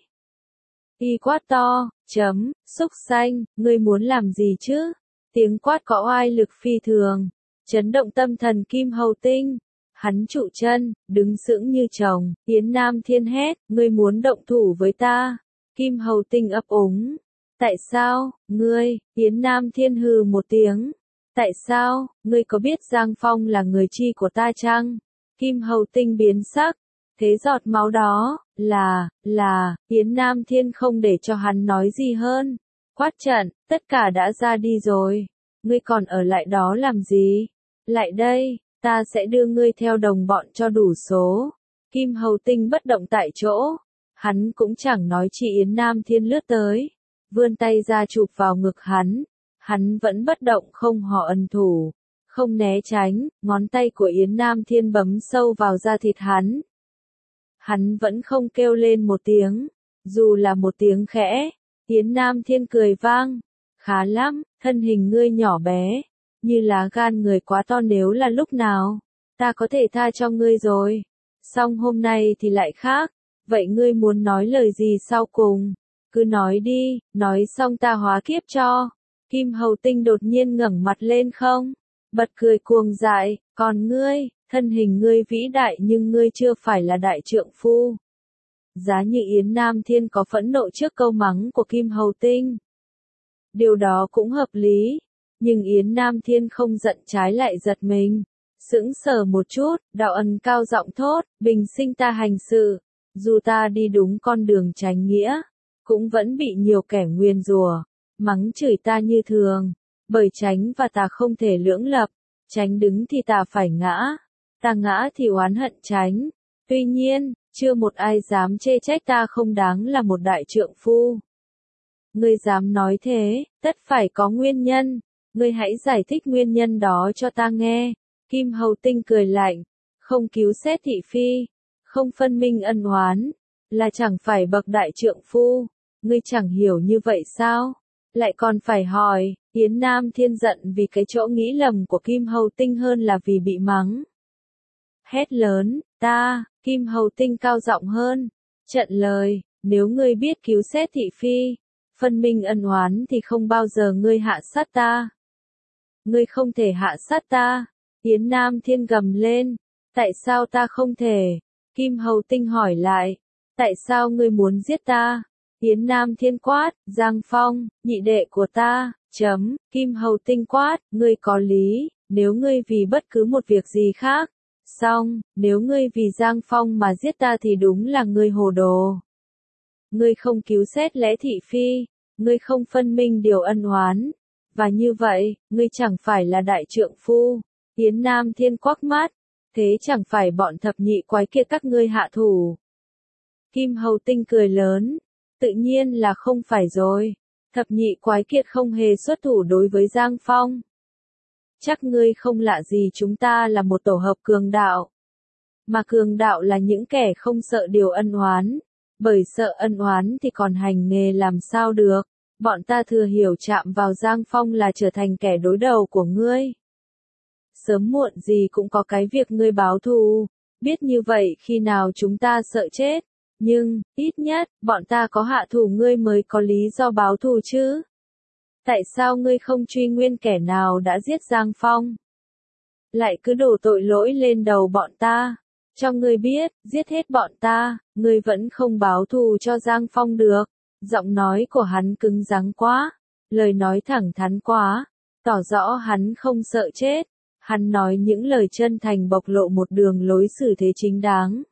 [SPEAKER 1] Y quát to, chấm, xúc xanh, ngươi muốn làm gì chứ? Tiếng quát có oai lực phi thường, chấn động tâm thần Kim Hầu Tinh. Hắn trụ chân, đứng sững như chồng. Yến Nam Thiên hét, ngươi muốn động thủ với ta? Kim Hầu Tinh ấp úng. Tại sao, ngươi? Yến Nam Thiên hừ một tiếng. Tại sao, ngươi có biết Giang Phong là người chi của ta chăng? Kim Hầu Tinh biến sắc. Thế giọt máu đó, là, là, Yến Nam Thiên không để cho hắn nói gì hơn. Quát trận, tất cả đã ra đi rồi. Ngươi còn ở lại đó làm gì? Lại đây, ta sẽ đưa ngươi theo đồng bọn cho đủ số. Kim Hầu Tinh bất động tại chỗ. Hắn cũng chẳng nói chi Yến Nam Thiên lướt tới. Vươn tay ra chụp vào ngực hắn. Hắn vẫn bất động không họ ân thủ. Không né tránh, ngón tay của Yến Nam Thiên bấm sâu vào da thịt hắn. Hắn vẫn không kêu lên một tiếng. Dù là một tiếng khẽ. Yến Nam Thiên cười vang. Khá lắm, thân hình ngươi nhỏ bé. Như lá gan người quá to, nếu là lúc nào, ta có thể tha cho ngươi rồi. Song hôm nay thì lại khác. Vậy ngươi muốn nói lời gì sau cùng? Cứ nói đi, nói xong ta hóa kiếp cho. Kim Hầu Tinh đột nhiên ngẩng mặt lên không? Bật cười cuồng dại, còn ngươi, thân hình ngươi vĩ đại nhưng ngươi chưa phải là đại trượng phu. Giá như Yến Nam Thiên có phẫn nộ trước câu mắng của Kim Hầu Tinh. Điều đó cũng hợp lý. Nhưng Yến Nam Thiên không giận, trái lại giật mình. Sững sờ một chút, đạo ân cao giọng thốt, bình sinh ta hành sự. Dù ta đi đúng con đường chánh nghĩa, cũng vẫn bị nhiều kẻ nguyền rủa, mắng chửi ta như thường. Bởi tránh và ta không thể lưỡng lập. Tránh đứng thì ta phải ngã. Ta ngã thì oán hận tránh. Tuy nhiên, chưa một ai dám chê trách ta không đáng là một đại trượng phu. Ngươi dám nói thế, tất phải có nguyên nhân. Ngươi hãy giải thích nguyên nhân đó cho ta nghe. Kim Hầu Tinh cười lạnh. Không cứu xét thị phi. Không phân minh ân oán. Là chẳng phải bậc đại trượng phu. Ngươi chẳng hiểu như vậy sao? Lại còn phải hỏi. Yến Nam Thiên giận vì cái chỗ nghĩ lầm của Kim Hầu Tinh hơn là vì bị mắng. Hét lớn, ta, Kim Hầu Tinh cao giọng hơn. Trận lời, nếu ngươi biết cứu xét thị phi, phân minh ân oán thì không bao giờ ngươi hạ sát ta. Ngươi không thể hạ sát ta. Yến Nam Thiên gầm lên. Tại sao ta không thể? Kim Hầu Tinh hỏi lại. Tại sao ngươi muốn giết ta? Yến Nam Thiên quát, Giang Phong, nhị đệ của ta, chấm, Kim Hầu Tinh quát, ngươi có lý, nếu ngươi vì bất cứ một việc gì khác, xong, nếu ngươi vì Giang Phong mà giết ta thì đúng là ngươi hồ đồ. Ngươi không cứu xét lẽ thị phi, ngươi không phân minh điều ân oán, và như vậy, ngươi chẳng phải là đại trượng phu. Yến Nam Thiên quắc mắt, thế chẳng phải bọn thập nhị quái kia các ngươi hạ thủ. Kim Hầu Tinh cười lớn, tự nhiên là không phải rồi, thập nhị quái kiệt không hề xuất thủ đối với Giang Phong. Chắc ngươi không lạ gì chúng ta là một tổ hợp cường đạo. Mà cường đạo là những kẻ không sợ điều ân oán, bởi sợ ân oán thì còn hành nghề làm sao được, bọn ta thừa hiểu chạm vào Giang Phong là trở thành kẻ đối đầu của ngươi. Sớm muộn gì cũng có cái việc ngươi báo thù, biết như vậy khi nào chúng ta sợ chết, nhưng, ít nhất, bọn ta có hạ thủ ngươi mới có lý do báo thù chứ. Tại sao ngươi không truy nguyên kẻ nào đã giết Giang Phong? Lại cứ đổ tội lỗi lên đầu bọn ta. Cho ngươi biết, giết hết bọn ta, ngươi vẫn không báo thù cho Giang Phong được. Giọng nói của hắn cứng rắn quá, lời nói thẳng thắn quá, tỏ rõ hắn không sợ chết. Hắn nói những lời chân thành bộc lộ một đường lối xử thế chính đáng.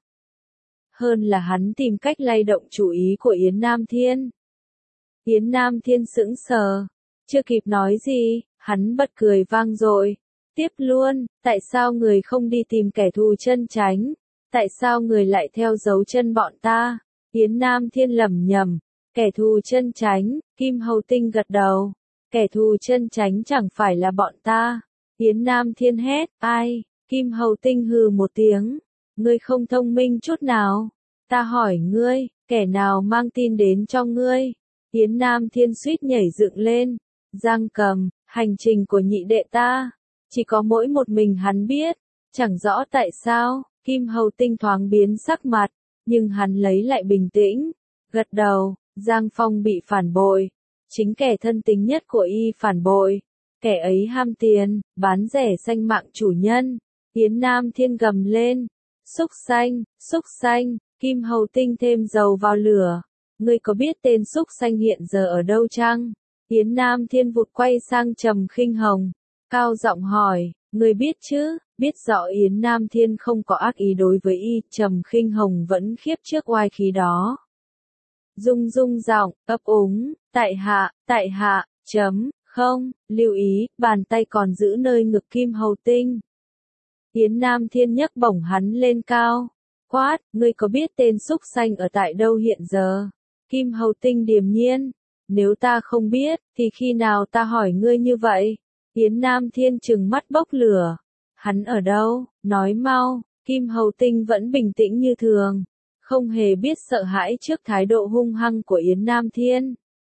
[SPEAKER 1] Hơn là hắn tìm cách lay động chủ ý của Yến Nam Thiên. Yến Nam Thiên sững sờ, chưa kịp nói gì, hắn bật cười vang dội. Tiếp luôn, tại sao người không đi tìm kẻ thù chân chánh? Tại sao người lại theo dấu chân bọn ta? Yến Nam Thiên lẩm nhẩm, kẻ thù chân chánh, Kim Hầu Tinh gật đầu. Kẻ thù chân chánh chẳng phải là bọn ta. Yến Nam Thiên hét, ai? Kim Hầu Tinh hừ một tiếng. Ngươi không thông minh chút nào. Ta hỏi ngươi, kẻ nào mang tin đến cho ngươi? Yến Nam Thiên suýt nhảy dựng lên. Giang Cầm, hành trình của nhị đệ ta. Chỉ có mỗi một mình hắn biết. Chẳng rõ tại sao, Kim Hầu Tinh thoáng biến sắc mặt. Nhưng hắn lấy lại bình tĩnh. Gật đầu, Giang Phong bị phản bội. Chính kẻ thân tín nhất của y phản bội. Kẻ ấy ham tiền, bán rẻ sanh mạng chủ nhân. Yến Nam Thiên gầm lên. Xúc xanh, xúc xanh, Kim Hầu Tinh thêm dầu vào lửa. Ngươi có biết tên xúc xanh hiện giờ ở đâu chăng? Yến Nam Thiên vụt quay sang Trầm Khinh Hồng. Cao giọng hỏi, ngươi biết chứ? Biết rõ Yến Nam Thiên không có ác ý đối với y, Trầm Khinh Hồng vẫn khiếp trước oai khí đó. Rung rung giọng, ấp úng, tại hạ, tại hạ, chấm, không, lưu ý, bàn tay còn giữ nơi ngực Kim Hầu Tinh. Yến Nam Thiên nhấc bổng hắn lên cao. Quát, ngươi có biết tên xúc xanh ở tại đâu hiện giờ? Kim Hầu Tinh điềm nhiên. Nếu ta không biết, thì khi nào ta hỏi ngươi như vậy? Yến Nam Thiên trừng mắt bốc lửa. Hắn ở đâu? Nói mau. Kim Hầu Tinh vẫn bình tĩnh như thường. Không hề biết sợ hãi trước thái độ hung hăng của Yến Nam Thiên.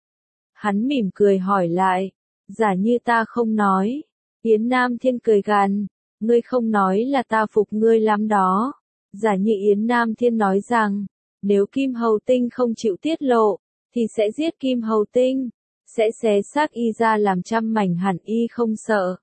[SPEAKER 1] Hắn mỉm cười hỏi lại. Giả như ta không nói. Yến Nam Thiên cười gằn. Ngươi không nói là ta phục ngươi lắm đó. Giả như Yến Nam Thiên nói rằng, nếu Kim Hầu Tinh không chịu tiết lộ, thì sẽ giết Kim Hầu Tinh, sẽ xé xác y ra làm trăm mảnh hẳn y không sợ.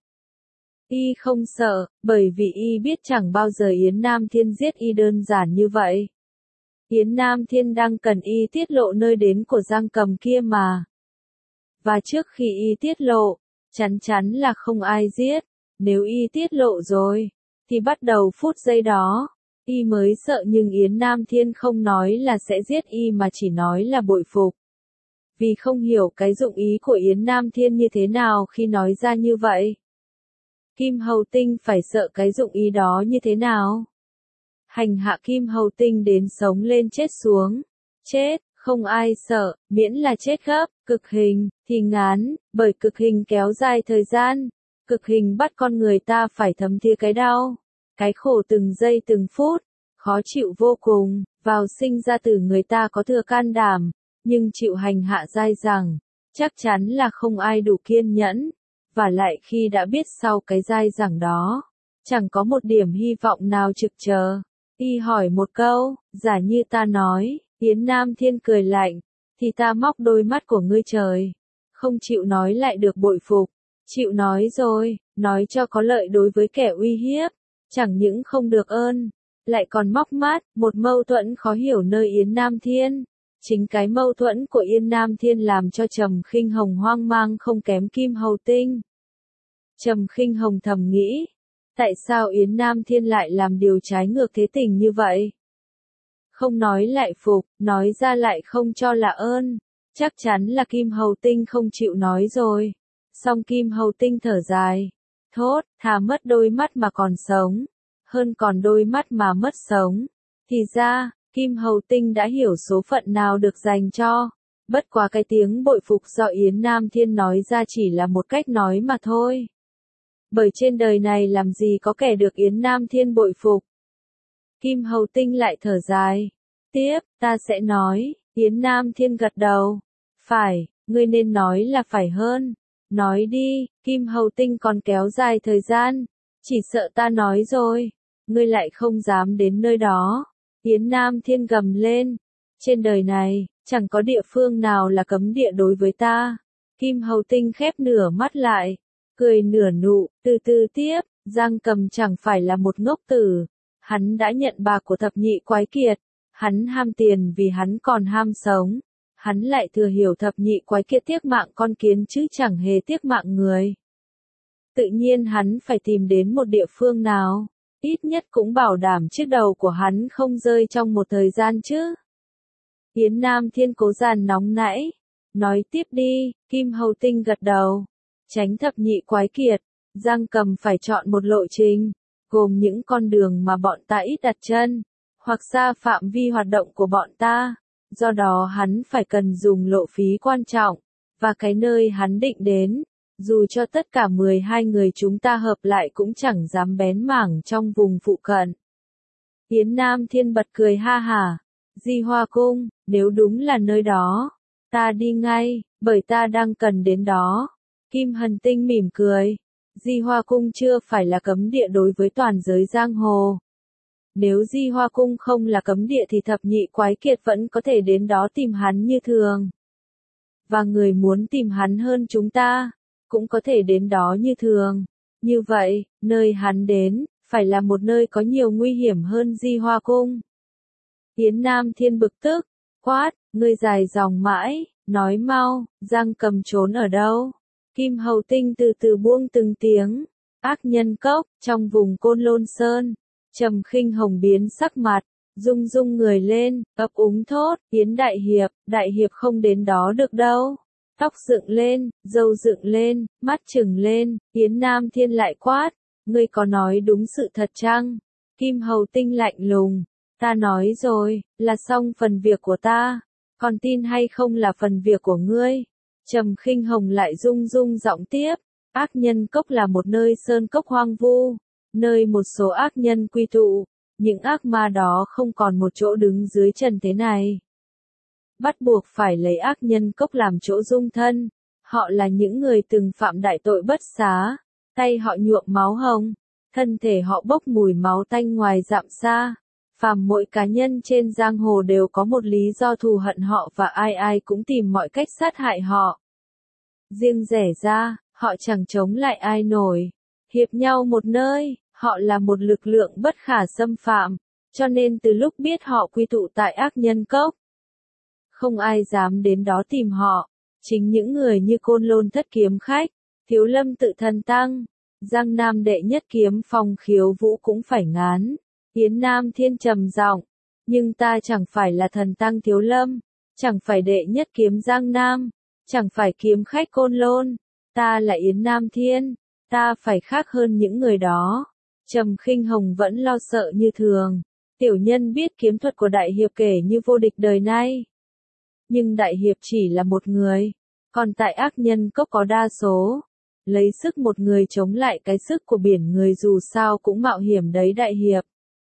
[SPEAKER 1] Y không sợ, bởi vì y biết chẳng bao giờ Yến Nam Thiên giết y đơn giản như vậy. Yến Nam Thiên đang cần y tiết lộ nơi đến của Giang Cầm kia mà. Và trước khi y tiết lộ, chắn chắn là không ai giết. Nếu y tiết lộ rồi, thì bắt đầu phút giây đó, y mới sợ nhưng Yến Nam Thiên không nói là sẽ giết y mà chỉ nói là bội phục. Vì không hiểu cái dụng ý của Yến Nam Thiên như thế nào khi nói ra như vậy. Kim Hầu Tinh phải sợ cái dụng ý đó như thế nào? Hành hạ Kim Hầu Tinh đến sống lên chết xuống. Chết, không ai sợ, miễn là chết gấp, cực hình, thì ngán, bởi cực hình kéo dài thời gian. Cực hình bắt con người ta phải thấm thía cái đau, cái khổ từng giây từng phút, khó chịu vô cùng, vào sinh ra từ người ta có thừa can đảm, nhưng chịu hành hạ dai dẳng, chắc chắn là không ai đủ kiên nhẫn, và lại khi đã biết sau cái dai dẳng đó, chẳng có một điểm hy vọng nào trực chờ. Y hỏi một câu, giả như ta nói, Yến Nam Thiên cười lạnh, thì ta móc đôi mắt của ngươi trời, không chịu nói lại được bội phục. Chịu nói rồi, nói cho có lợi đối với kẻ uy hiếp, chẳng những không được ơn, lại còn móc mắt, một mâu thuẫn khó hiểu nơi Yến Nam Thiên. Chính cái mâu thuẫn của Yến Nam Thiên làm cho Trầm Khinh Hồng hoang mang không kém Kim Hầu Tinh. Trầm Khinh Hồng thầm nghĩ, Tại sao Yến Nam Thiên lại làm điều trái ngược thế tình như vậy? Không nói lại phục, nói ra lại không cho là ơn. Chắc chắn là Kim Hầu Tinh không chịu nói rồi. Song Kim Hầu Tinh thở dài. Thốt, thà mất đôi mắt mà còn sống. Hơn còn đôi mắt mà mất sống. Thì ra, Kim Hầu Tinh đã hiểu số phận nào được dành cho. Bất quá cái tiếng bội phục do Yến Nam Thiên nói ra chỉ là một cách nói mà thôi. Bởi trên đời này làm gì có kẻ được Yến Nam Thiên bội phục. Kim Hầu Tinh lại thở dài. Tiếp, ta sẽ nói. Yến Nam Thiên gật đầu. Phải, ngươi nên nói là phải hơn. Nói đi, Kim Hầu Tinh còn kéo dài thời gian. Chỉ sợ ta nói rồi. Ngươi lại không dám đến nơi đó. Yến Nam Thiên gầm lên. Trên đời này, chẳng có địa phương nào là cấm địa đối với ta. Kim Hầu Tinh khép nửa mắt lại. Cười nửa nụ, từ từ tiếp. Giang Cầm chẳng phải là một ngốc tử. Hắn đã nhận bạc của thập nhị quái kiệt. Hắn ham tiền vì hắn còn ham sống. Hắn lại thừa hiểu thập nhị quái kiệt tiếc mạng con kiến chứ chẳng hề tiếc mạng người. Tự nhiên hắn phải tìm đến một địa phương nào, ít nhất cũng bảo đảm chiếc đầu của hắn không rơi trong một thời gian chứ. Yến Nam Thiên cố giàn nóng nảy. Nói tiếp đi, Kim Hầu Tinh gật đầu. Tránh thập nhị quái kiệt, Giang Cầm phải chọn một lộ trình, gồm những con đường mà bọn ta ít đặt chân, hoặc xa phạm vi hoạt động của bọn ta. Do đó hắn phải cần dùng lộ phí quan trọng, và cái nơi hắn định đến, dù cho tất cả mười hai người chúng ta hợp lại cũng chẳng dám bén mảng trong vùng phụ cận. Yến Nam Thiên bật cười ha hả. Di Hoa Cung, nếu đúng là nơi đó, ta đi ngay, bởi ta đang cần đến đó. Kim Hần Tinh mỉm cười. Di Hoa Cung chưa phải là cấm địa đối với toàn giới giang hồ. Nếu Di Hoa Cung không là cấm địa thì thập nhị quái kiệt vẫn có thể đến đó tìm hắn như thường. Và người muốn tìm hắn hơn chúng ta, cũng có thể đến đó như thường. Như vậy, nơi hắn đến, phải là một nơi có nhiều nguy hiểm hơn Di Hoa Cung. Yến Nam Thiên bực tức, quát, ngươi dài dòng mãi, nói mau, Giang Cầm trốn ở đâu? Kim Hầu Tinh từ từ buông từng tiếng. Ác Nhân Cốc, trong vùng Côn Lôn Sơn. Trầm Khinh Hồng biến sắc mặt, rung rung người lên, ấp úng thốt, Yến Đại Hiệp, Đại Hiệp không đến đó được đâu. Tóc dựng lên, râu dựng lên, mắt trừng lên, Yến Nam Thiên lại quát, ngươi có nói đúng sự thật chăng? Kim Hầu Tinh lạnh lùng, ta nói rồi, là xong phần việc của ta, còn tin hay không là phần việc của ngươi. Trầm Khinh Hồng lại rung rung giọng tiếp, Ác Nhân Cốc là một nơi sơn cốc hoang vu, nơi một số ác nhân quy tụ, những ác ma đó không còn một chỗ đứng dưới trần thế này. Bắt buộc phải lấy Ác Nhân Cốc làm chỗ dung thân, họ là những người từng phạm đại tội bất xá, tay họ nhuộm máu hồng, thân thể họ bốc mùi máu tanh ngoài dặm xa. Phàm mỗi cá nhân trên giang hồ đều có một lý do thù hận họ và ai ai cũng tìm mọi cách sát hại họ. Riêng rẻ ra, họ chẳng chống lại ai nổi. Hiệp nhau một nơi, họ là một lực lượng bất khả xâm phạm, cho nên từ lúc biết họ quy tụ tại Ác Nhân Cốc, không ai dám đến đó tìm họ. Chính những người như Côn Lôn Thất Kiếm Khách, Thiếu Lâm Tự Thần Tăng, Giang Nam Đệ Nhất Kiếm Phong Khiếu Vũ cũng phải ngán. Yến Nam Thiên trầm giọng, nhưng ta chẳng phải là Thần Tăng Thiếu Lâm, chẳng phải Đệ Nhất Kiếm Giang Nam, chẳng phải kiếm khách Côn Lôn, ta là Yến Nam Thiên, ta phải khác hơn những người đó. Trầm Khinh Hồng vẫn lo sợ như thường, tiểu nhân biết kiếm thuật của Đại Hiệp kể như vô địch đời nay. Nhưng Đại Hiệp chỉ là một người, còn tại Ác Nhân Cốc có đa số. Lấy sức một người chống lại cái sức của biển người dù sao cũng mạo hiểm đấy Đại Hiệp.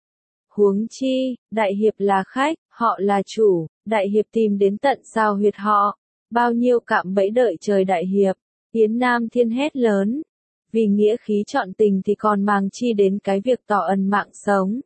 [SPEAKER 1] Huống chi, Đại Hiệp là khách, họ là chủ, Đại Hiệp tìm đến tận sao huyệt họ. Bao nhiêu cạm bẫy đợi trời Đại Hiệp. Yến Nam Thiên hét lớn. Vì nghĩa khí chọn tình thì còn màng chi đến cái việc tỏ ân mạng sống.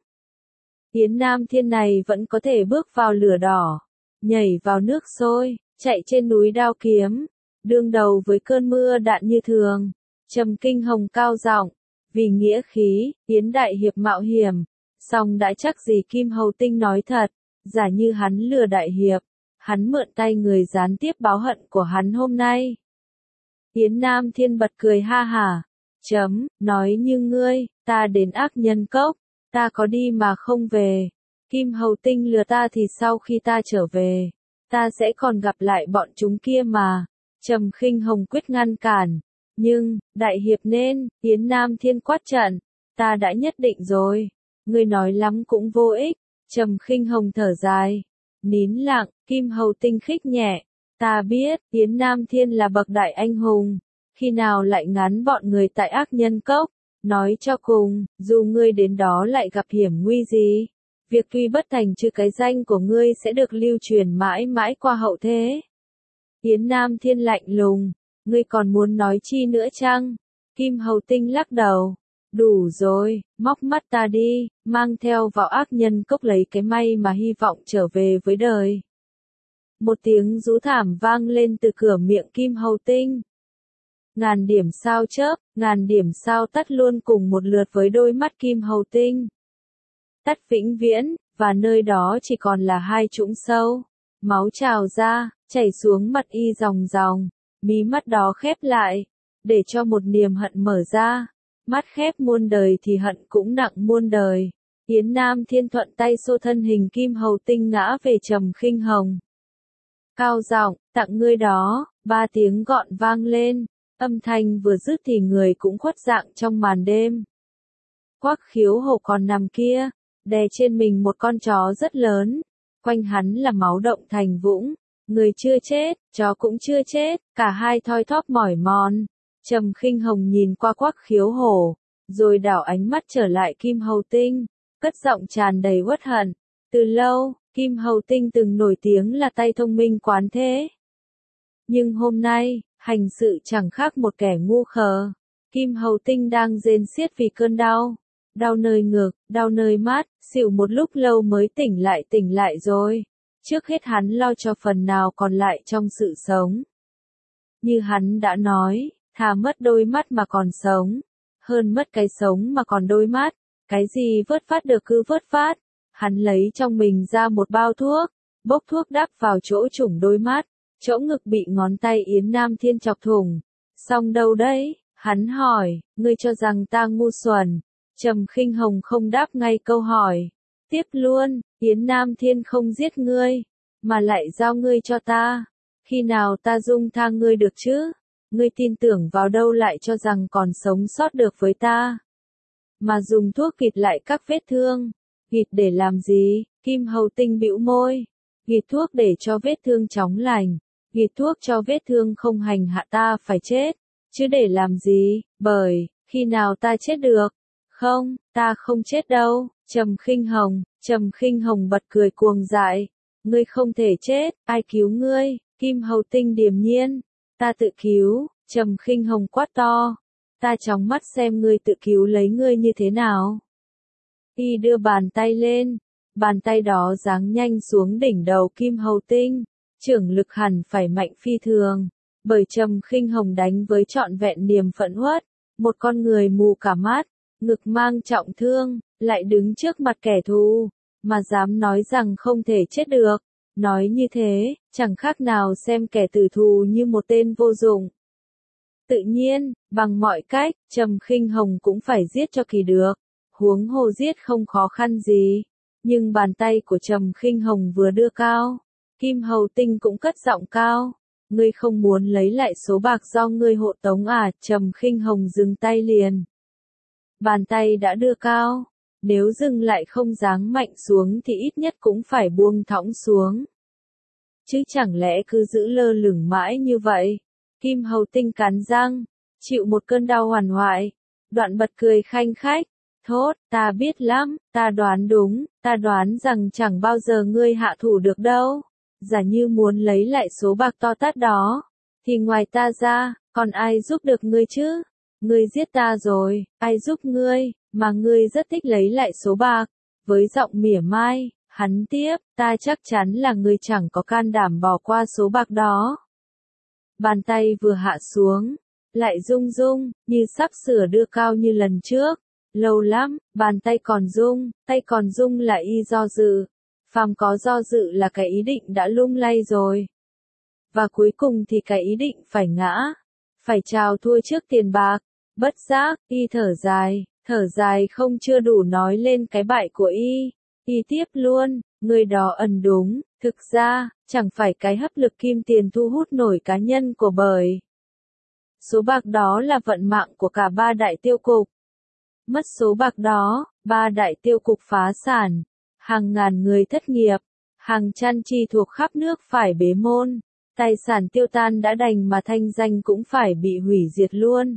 [SPEAKER 1] Yến Nam Thiên này vẫn có thể bước vào lửa đỏ, nhảy vào nước sôi, chạy trên núi đao kiếm, đương đầu với cơn mưa đạn như thường. Trầm Kinh Hồng cao giọng, vì nghĩa khí, Yến Đại Hiệp mạo hiểm, song đã chắc gì Kim Hầu Tinh nói thật, giả như hắn lừa Đại Hiệp, hắn mượn tay người gián tiếp báo hận của hắn hôm nay. Yến Nam Thiên bật cười ha hả, Chấm, nói như ngươi, ta đến ác nhân cốc, ta có đi mà không về. Kim Hầu Tinh lừa ta thì sau khi ta trở về, ta sẽ còn gặp lại bọn chúng kia mà. Trầm Khinh Hồng quyết ngăn cản. Nhưng, đại hiệp nên, Yến Nam Thiên quát trận. Ta đã nhất định rồi. Ngươi nói lắm cũng vô ích. Trầm Khinh Hồng thở dài. Nín lặng, Kim Hầu Tinh khích nhẹ. Ta biết, Yến Nam Thiên là bậc đại anh hùng. Khi nào lại ngán bọn người tại ác nhân cốc. Nói cho cùng, dù ngươi đến đó lại gặp hiểm nguy gì. Việc tuy bất thành chứ cái danh của ngươi sẽ được lưu truyền mãi mãi qua hậu thế. Yến Nam Thiên lạnh lùng. Ngươi còn muốn nói chi nữa chăng? Kim Hầu Tinh lắc đầu. Đủ rồi, móc mắt ta đi, mang theo vào ác nhân cốc lấy cái may mà hy vọng trở về với đời. Một tiếng rú thảm vang lên từ cửa miệng Kim Hầu Tinh. Ngàn điểm sao chớp, ngàn điểm sao tắt luôn cùng một lượt với đôi mắt Kim Hầu Tinh. Tắt vĩnh viễn, và nơi đó chỉ còn là hai trũng sâu. Máu trào ra, chảy xuống mặt y ròng ròng, mí mắt đó khép lại, để cho một niềm hận mở ra. Mắt khép muôn đời thì hận cũng nặng muôn đời. Yến Nam Thiên thuận tay xô thân hình Kim Hầu Tinh ngã về Trầm Khinh Hồng. Cao giọng, tặng ngươi đó, ba tiếng gọn vang lên, âm thanh vừa dứt thì người cũng khuất dạng trong màn đêm. Quắc Khiếu Hổ còn nằm kia, đè trên mình một con chó rất lớn, quanh hắn là máu động thành vũng. Người chưa chết, chó cũng chưa chết, cả hai thoi thóp mỏi mòn. Trầm Khinh Hồng nhìn qua Quắc Khiếu Hổ, rồi đảo ánh mắt trở lại Kim Hầu Tinh, cất giọng tràn đầy uất hận. Từ lâu, Kim Hầu Tinh từng nổi tiếng là tay thông minh quán thế. Nhưng hôm nay, hành sự chẳng khác một kẻ ngu khờ. Kim Hầu Tinh đang rên xiết vì cơn đau. Đau nơi ngực, đau nơi mắt, xỉu một lúc lâu mới tỉnh lại tỉnh lại rồi. Trước hết hắn lo cho phần nào còn lại trong sự sống. Như hắn đã nói, thà mất đôi mắt mà còn sống, hơn mất cái sống mà còn đôi mắt. Cái gì vớt phát được cứ vớt phát. Hắn lấy trong mình ra một bao thuốc, bốc thuốc đắp vào chỗ trũng đôi mắt, chỗ ngực bị ngón tay Yến Nam Thiên chọc thủng. Xong đâu đấy? Hắn hỏi, ngươi cho rằng ta ngu xuẩn. Trầm Khinh Hồng không đáp ngay câu hỏi. Tiếp luôn, Yến Nam Thiên không giết ngươi, mà lại giao ngươi cho ta. Khi nào ta dung tha ngươi được chứ? Ngươi tin tưởng vào đâu lại cho rằng còn sống sót được với ta? Mà dùng thuốc gịt lại các vết thương. Gịt để làm gì? Kim Hầu Tinh bĩu môi. Gịt thuốc để cho vết thương chóng lành. Gịt thuốc cho vết thương không hành hạ ta phải chết. Chứ để làm gì? Bởi, khi nào ta chết được? Không, ta không chết đâu. Trầm Khinh Hồng, Trầm Khinh Hồng bật cười cuồng dại. Ngươi không thể chết, ai cứu ngươi? Kim Hầu Tinh điềm nhiên. Ta tự cứu. Trầm Khinh Hồng quát to. Ta chóng mắt xem ngươi tự cứu lấy ngươi như thế nào. Y đưa bàn tay lên, bàn tay đó giáng nhanh xuống đỉnh đầu Kim Hầu Tinh, trưởng lực hẳn phải mạnh phi thường, bởi Trầm Khinh Hồng đánh với trọn vẹn niềm phẫn uất, một con người mù cả mắt, ngực mang trọng thương, lại đứng trước mặt kẻ thù, mà dám nói rằng không thể chết được, nói như thế, chẳng khác nào xem kẻ tử thù như một tên vô dụng. Tự nhiên, bằng mọi cách, Trầm Khinh Hồng cũng phải giết cho kỳ được. Huống hồ giết không khó khăn gì, nhưng bàn tay của Trầm Khinh Hồng vừa đưa cao, Kim Hầu Tinh cũng cất giọng cao, ngươi không muốn lấy lại số bạc do ngươi hộ tống à? Trầm Khinh Hồng dừng tay liền. Bàn tay đã đưa cao, nếu dừng lại không giáng mạnh xuống thì ít nhất cũng phải buông thõng xuống. Chứ chẳng lẽ cứ giữ lơ lửng mãi như vậy? Kim Hầu Tinh cắn răng, chịu một cơn đau hoàn hoại, đoạn bật cười khanh khách. Thốt, ta biết lắm, ta đoán đúng, ta đoán rằng chẳng bao giờ ngươi hạ thủ được đâu. Giả như muốn lấy lại số bạc to tát đó, thì ngoài ta ra, còn ai giúp được ngươi chứ? Ngươi giết ta rồi, ai giúp ngươi, mà ngươi rất thích lấy lại số bạc. Với giọng mỉa mai, hắn tiếp, ta chắc chắn là ngươi chẳng có can đảm bỏ qua số bạc đó. Bàn tay vừa hạ xuống, lại rung rung, như sắp sửa đưa cao như lần trước. Lâu lắm, bàn tay còn rung, tay còn rung là y do dự. Phàm có do dự là cái ý định đã lung lay rồi. Và cuối cùng thì cái ý định phải ngã, phải chào thua trước tiền bạc. Bất giác, y thở dài, thở dài không chưa đủ nói lên cái bại của y. Y tiếp luôn, người đó ẩn đúng, thực ra, chẳng phải cái hấp lực kim tiền thu hút nổi cá nhân của bởi. Số bạc đó là vận mạng của cả ba đại tiêu cục. Mất số bạc đó, ba đại tiêu cục phá sản, hàng ngàn người thất nghiệp, hàng trăm chi thuộc khắp nước phải bế môn, tài sản tiêu tan đã đành mà thanh danh cũng phải bị hủy diệt luôn.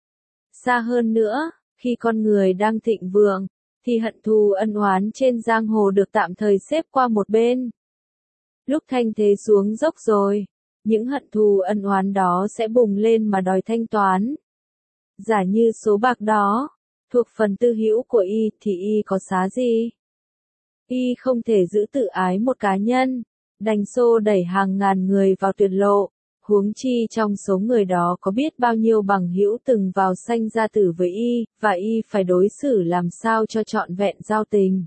[SPEAKER 1] Xa hơn nữa, khi con người đang thịnh vượng, thì hận thù ân oán trên giang hồ được tạm thời xếp qua một bên. Lúc thanh thế xuống dốc rồi, những hận thù ân oán đó sẽ bùng lên mà đòi thanh toán. Giả như số bạc đó thuộc phần tư hữu của y thì y có xá gì? Y không thể giữ tự ái một cá nhân, đành xô đẩy hàng ngàn người vào tuyệt lộ, huống chi trong số người đó có biết bao nhiêu bằng hữu từng vào sanh ra tử với y, và y phải đối xử làm sao cho trọn vẹn giao tình.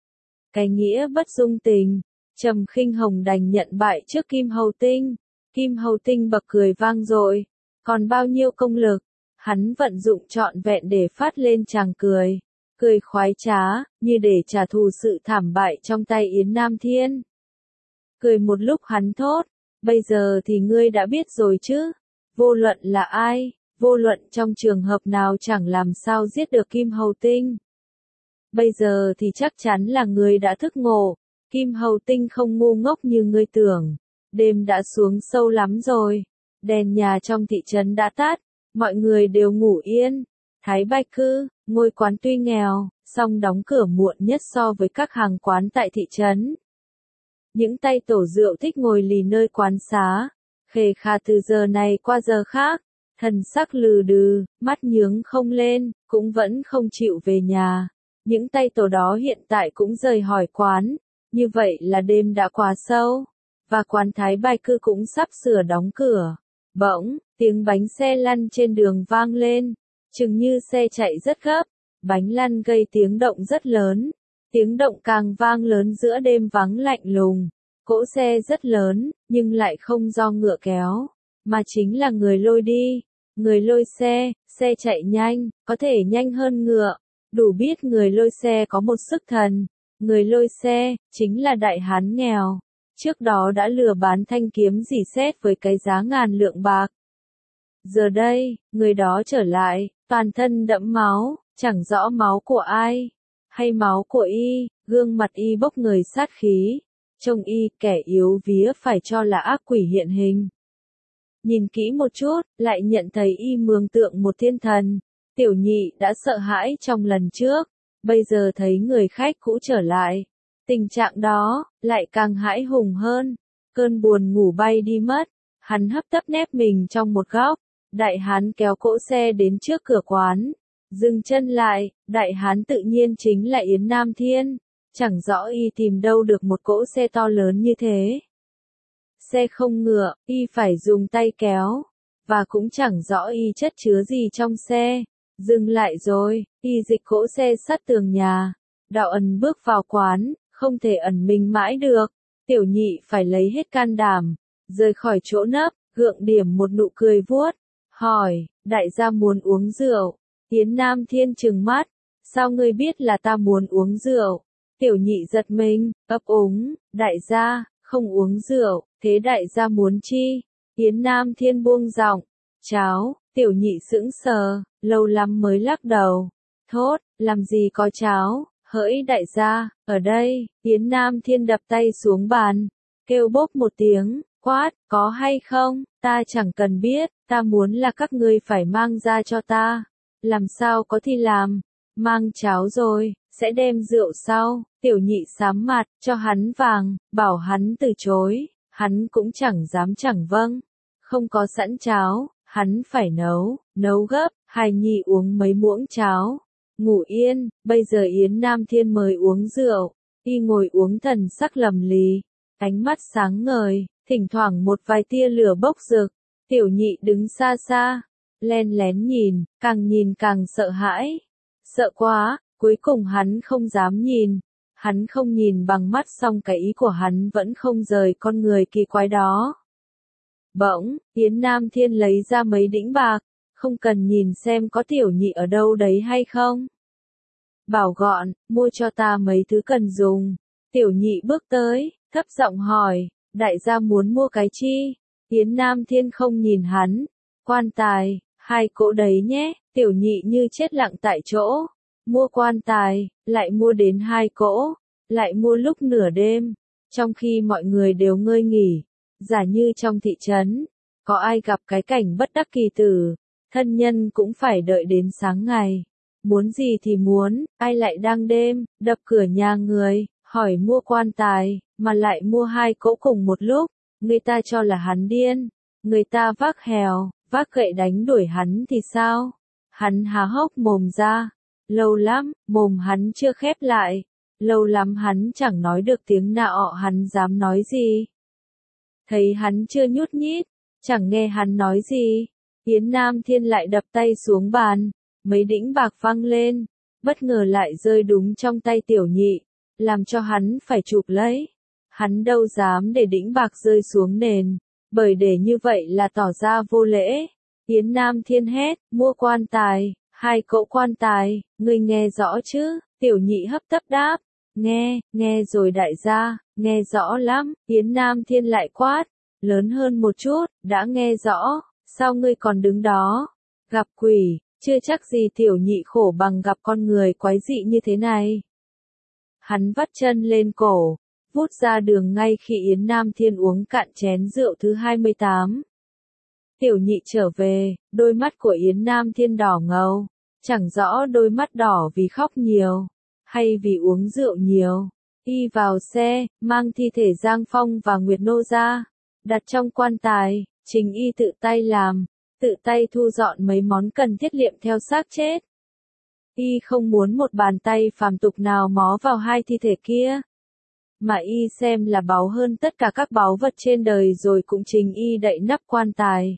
[SPEAKER 1] Cái nghĩa bất dung tình, Trầm Khinh Hồng đành nhận bại trước Kim Hầu Tinh. Kim Hầu Tinh bật cười vang dội, còn bao nhiêu công lực, hắn vận dụng trọn vẹn để phát lên tràng cười, cười khoái trá, như để trả thù sự thảm bại trong tay Yến Nam Thiên. Cười một lúc hắn thốt, bây giờ thì ngươi đã biết rồi chứ, vô luận là ai, vô luận trong trường hợp nào chẳng làm sao giết được Kim Hầu Tinh. Bây giờ thì chắc chắn là ngươi đã thức ngộ, Kim Hầu Tinh không ngu ngốc như ngươi tưởng. Đêm đã xuống sâu lắm rồi, đèn nhà trong thị trấn đã tắt, mọi người đều ngủ yên. Thái Bạch Cư, ngôi quán tuy nghèo, song đóng cửa muộn nhất so với các hàng quán tại thị trấn. Những tay tổ rượu thích ngồi lì nơi quán xá, khề khà từ giờ này qua giờ khác, thần sắc lừ đừ, mắt nhướng không lên, cũng vẫn không chịu về nhà. Những tay tổ đó hiện tại cũng rời hỏi quán, như vậy là đêm đã quá sâu. Và quán Thái Bạch Cư cũng sắp sửa đóng cửa. Bỗng, tiếng bánh xe lăn trên đường vang lên, chừng như xe chạy rất gấp, bánh lăn gây tiếng động rất lớn, tiếng động càng vang lớn giữa đêm vắng lạnh lùng. Cỗ xe rất lớn, nhưng lại không do ngựa kéo, mà chính là người lôi đi. Người lôi xe, xe chạy nhanh, có thể nhanh hơn ngựa, đủ biết người lôi xe có một sức thần. Người lôi xe, chính là đại hán nghèo. Trước đó đã lừa bán thanh kiếm dì xét với cái giá ngàn lượng bạc. Giờ đây, người đó trở lại, toàn thân đẫm máu, chẳng rõ máu của ai, hay máu của y, gương mặt y bốc người sát khí. Trông y, kẻ yếu vía phải cho là ác quỷ hiện hình. Nhìn kỹ một chút, lại nhận thấy y mường tượng một thiên thần. Tiểu Nhị đã sợ hãi trong lần trước, bây giờ thấy người khách cũ trở lại. Tình trạng đó, lại càng hãi hùng hơn. Cơn buồn ngủ bay đi mất, hắn hấp tấp nép mình trong một góc. Đại hán kéo cỗ xe đến trước cửa quán, dừng chân lại. Đại hán tự nhiên chính là Yến Nam Thiên. Chẳng rõ y tìm đâu được một cỗ xe to lớn như thế. Xe không ngựa, y phải dùng tay kéo, và cũng chẳng rõ y chất chứa gì trong xe. Dừng lại rồi, y dịch cỗ xe sát tường nhà. Đạo Ẩn bước vào quán, không thể ẩn mình mãi được. Tiểu Nhị phải lấy hết can đảm, rời khỏi chỗ nấp, gượng điểm một nụ cười vuốt, hỏi, đại gia muốn uống rượu. Yến Nam Thiên trừng mắt, sao ngươi biết là ta muốn uống rượu? Tiểu Nhị giật mình, ấp úng, đại gia, không uống rượu, thế đại gia muốn chi? Yến Nam Thiên buông giọng, cháo. Tiểu Nhị sững sờ, lâu lắm mới lắc đầu, thốt, làm gì có cháo, hỡi đại gia, ở đây. Yến Nam Thiên đập tay xuống bàn, kêu bốp một tiếng, quát, có hay không, ta chẳng cần biết, ta muốn là các ngươi phải mang ra cho ta. Làm sao có thì làm, mang cháo rồi, sẽ đem rượu sau. Tiểu Nhị sám mặt, cho hắn vàng, bảo hắn từ chối, hắn cũng chẳng dám chẳng vâng. Không có sẵn cháo, hắn phải nấu, nấu gấp. Hài Nhi uống mấy muỗng cháo, ngủ yên. Bây giờ Yến Nam Thiên mời uống rượu, y ngồi uống thần sắc lầm lì, ánh mắt sáng ngời, thỉnh thoảng một vài tia lửa bốc rực. Tiểu Nhị đứng xa xa, len lén nhìn, càng nhìn càng sợ hãi. Sợ quá, cuối cùng hắn không dám nhìn. Hắn không nhìn bằng mắt song cái ý của hắn vẫn không rời con người kỳ quái đó. Bỗng, Yến Nam Thiên lấy ra mấy đĩnh bạc, không cần nhìn xem có tiểu nhị ở đâu đấy hay không. Bảo gọn, mua cho ta mấy thứ cần dùng. Tiểu nhị bước tới, thấp giọng hỏi, đại gia muốn mua cái chi? Yến Nam Thiên không nhìn hắn. Quan tài, hai cỗ đấy nhé. Tiểu nhị như chết lặng tại chỗ. Mua quan tài, lại mua đến hai cỗ, lại mua lúc nửa đêm, trong khi mọi người đều ngơi nghỉ. Giả như trong thị trấn, có ai gặp cái cảnh bất đắc kỳ tử, thân nhân cũng phải đợi đến sáng ngày. Muốn gì thì muốn, ai lại đang đêm, đập cửa nhà người, hỏi mua quan tài, mà lại mua hai cỗ cùng một lúc. Người ta cho là hắn điên, người ta vác hèo, vác gậy đánh đuổi hắn thì sao? Hắn há hốc mồm ra. Lâu lắm, mồm hắn chưa khép lại. Lâu lắm hắn chẳng nói được tiếng nào, hắn dám nói gì. Thấy hắn chưa nhút nhít, chẳng nghe hắn nói gì. Yến Nam Thiên lại đập tay xuống bàn, mấy đĩnh bạc văng lên, bất ngờ lại rơi đúng trong tay tiểu nhị, làm cho hắn phải chụp lấy. Hắn đâu dám để đĩnh bạc rơi xuống nền, bởi để như vậy là tỏ ra vô lễ. Yến Nam Thiên hét, mua quan tài. Hai cỗ quan tài, ngươi nghe rõ chứ? Tiểu nhị hấp tấp đáp. Nghe, nghe rồi đại gia, nghe rõ lắm. Yến Nam Thiên lại quát, lớn hơn một chút, đã nghe rõ, sao ngươi còn đứng đó? Gặp quỷ, chưa chắc gì tiểu nhị khổ bằng gặp con người quái dị như thế này. Hắn vắt chân lên cổ, vút ra đường ngay khi Yến Nam Thiên uống cạn chén rượu thứ hai mươi tám. Tiểu nhị trở về, đôi mắt của Yến Nam Thiên đỏ ngầu. Chẳng rõ đôi mắt đỏ vì khóc nhiều, hay vì uống rượu nhiều. Y vào xe, mang thi thể Giang Phong và Nguyệt Nô ra, đặt trong quan tài, chính y tự tay làm, tự tay thu dọn mấy món cần thiết liệm theo xác chết. Y không muốn một bàn tay phàm tục nào mó vào hai thi thể kia, mà y xem là báu hơn tất cả các báu vật trên đời rồi cũng chính y đậy nắp quan tài.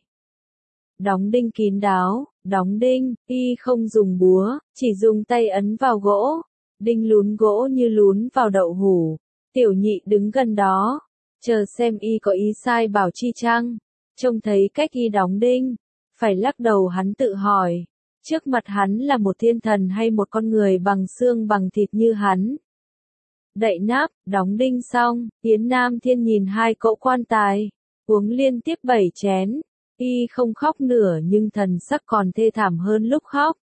[SPEAKER 1] Đóng đinh kín đáo, đóng đinh, y không dùng búa, chỉ dùng tay ấn vào gỗ, đinh lún gỗ như lún vào đậu hũ. Tiểu nhị đứng gần đó, chờ xem y có ý sai bảo chi chăng. Trông thấy cách y đóng đinh, phải lắc đầu hắn tự hỏi, trước mặt hắn là một thiên thần hay một con người bằng xương bằng thịt như hắn. Đậy nắp, đóng đinh xong, Yến Nam Thiên nhìn hai cỗ quan tài, uống liên tiếp bảy chén. Y không khóc nữa nhưng thần sắc còn thê thảm hơn lúc khóc.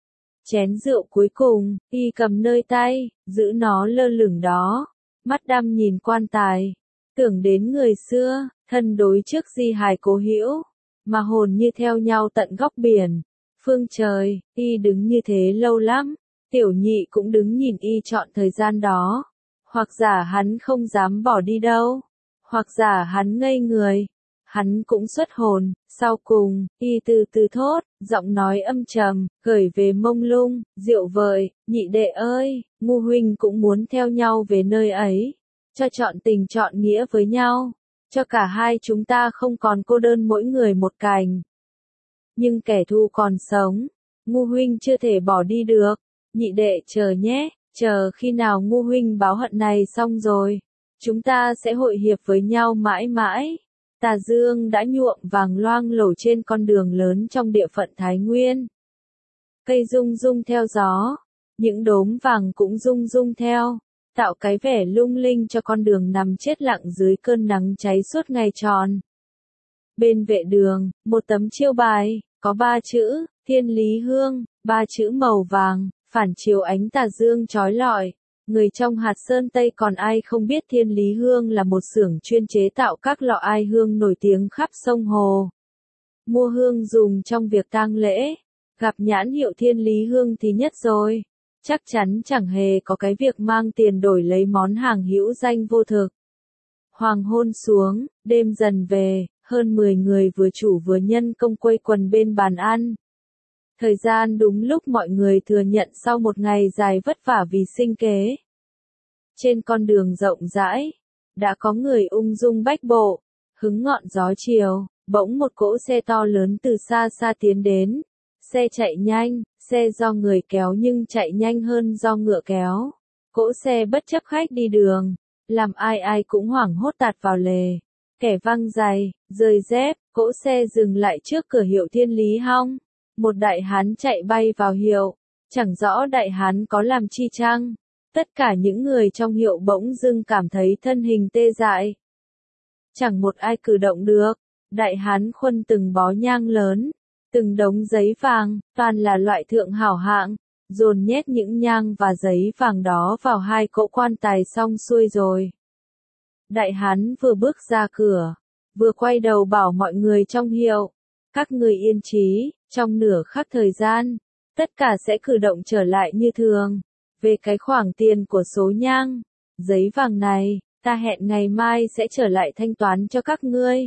[SPEAKER 1] Chén rượu cuối cùng, y cầm nơi tay, giữ nó lơ lửng đó, mắt đăm nhìn quan tài, tưởng đến người xưa, thân đối trước di hài cố hữu, mà hồn như theo nhau tận góc biển, phương trời. Y đứng như thế lâu lắm, tiểu nhị cũng đứng nhìn y trọn thời gian đó, hoặc giả hắn không dám bỏ đi đâu, hoặc giả hắn ngây người. Hắn cũng xuất hồn, sau cùng, y từ từ thốt, giọng nói âm trầm, gửi về mông lung, diệu vời, nhị đệ ơi, ngu huynh cũng muốn theo nhau về nơi ấy, cho chọn tình chọn nghĩa với nhau, cho cả hai chúng ta không còn cô đơn mỗi người một cành. Nhưng kẻ thù còn sống, ngu huynh chưa thể bỏ đi được, nhị đệ chờ nhé, chờ khi nào ngu huynh báo hận này xong rồi, chúng ta sẽ hội hiệp với nhau mãi mãi. Tà dương đã nhuộm vàng loang lổ trên con đường lớn trong địa phận Thái Nguyên. Cây rung rung theo gió, những đốm vàng cũng rung rung theo, tạo cái vẻ lung linh cho con đường nằm chết lặng dưới cơn nắng cháy suốt ngày tròn. Bên vệ đường, một tấm chiêu bài, có ba chữ, Thiên Lý Hương, ba chữ màu vàng, phản chiếu ánh tà dương chói lọi. Người trong hạt sơn Tây còn ai không biết Thiên Lý Hương là một xưởng chuyên chế tạo các lọ ai hương nổi tiếng khắp sông hồ. Mua hương dùng trong việc tang lễ, gặp nhãn hiệu Thiên Lý Hương thì nhất rồi. Chắc chắn chẳng hề có cái việc mang tiền đổi lấy món hàng hữu danh vô thực. Hoàng hôn xuống, đêm dần về, hơn mười người vừa chủ vừa nhân công quây quần bên bàn ăn. Thời gian đúng lúc mọi người thừa nhận sau một ngày dài vất vả vì sinh kế. Trên con đường rộng rãi, đã có người ung dung bách bộ, hứng ngọn gió chiều, bỗng một cỗ xe to lớn từ xa xa tiến đến. Xe chạy nhanh, xe do người kéo nhưng chạy nhanh hơn do ngựa kéo. Cỗ xe bất chấp khách đi đường, làm ai ai cũng hoảng hốt tạt vào lề. Kẻ văng giày, rơi dép, cỗ xe dừng lại trước cửa hiệu Thiên Lý Hong. Một đại hán chạy bay vào hiệu, chẳng rõ đại hán có làm chi chăng. Tất cả những người trong hiệu bỗng dưng cảm thấy thân hình tê dại. Chẳng một ai cử động được. Đại hán khuân từng bó nhang lớn, từng đống giấy vàng, toàn là loại thượng hảo hạng, dồn nhét những nhang và giấy vàng đó vào hai cỗ quan tài xong xuôi rồi. Đại hán vừa bước ra cửa, vừa quay đầu bảo mọi người trong hiệu, các người yên trí, trong nửa khắc thời gian, tất cả sẽ cử động trở lại như thường. Về cái khoản tiền của số nhang, giấy vàng này, ta hẹn ngày mai sẽ trở lại thanh toán cho các ngươi.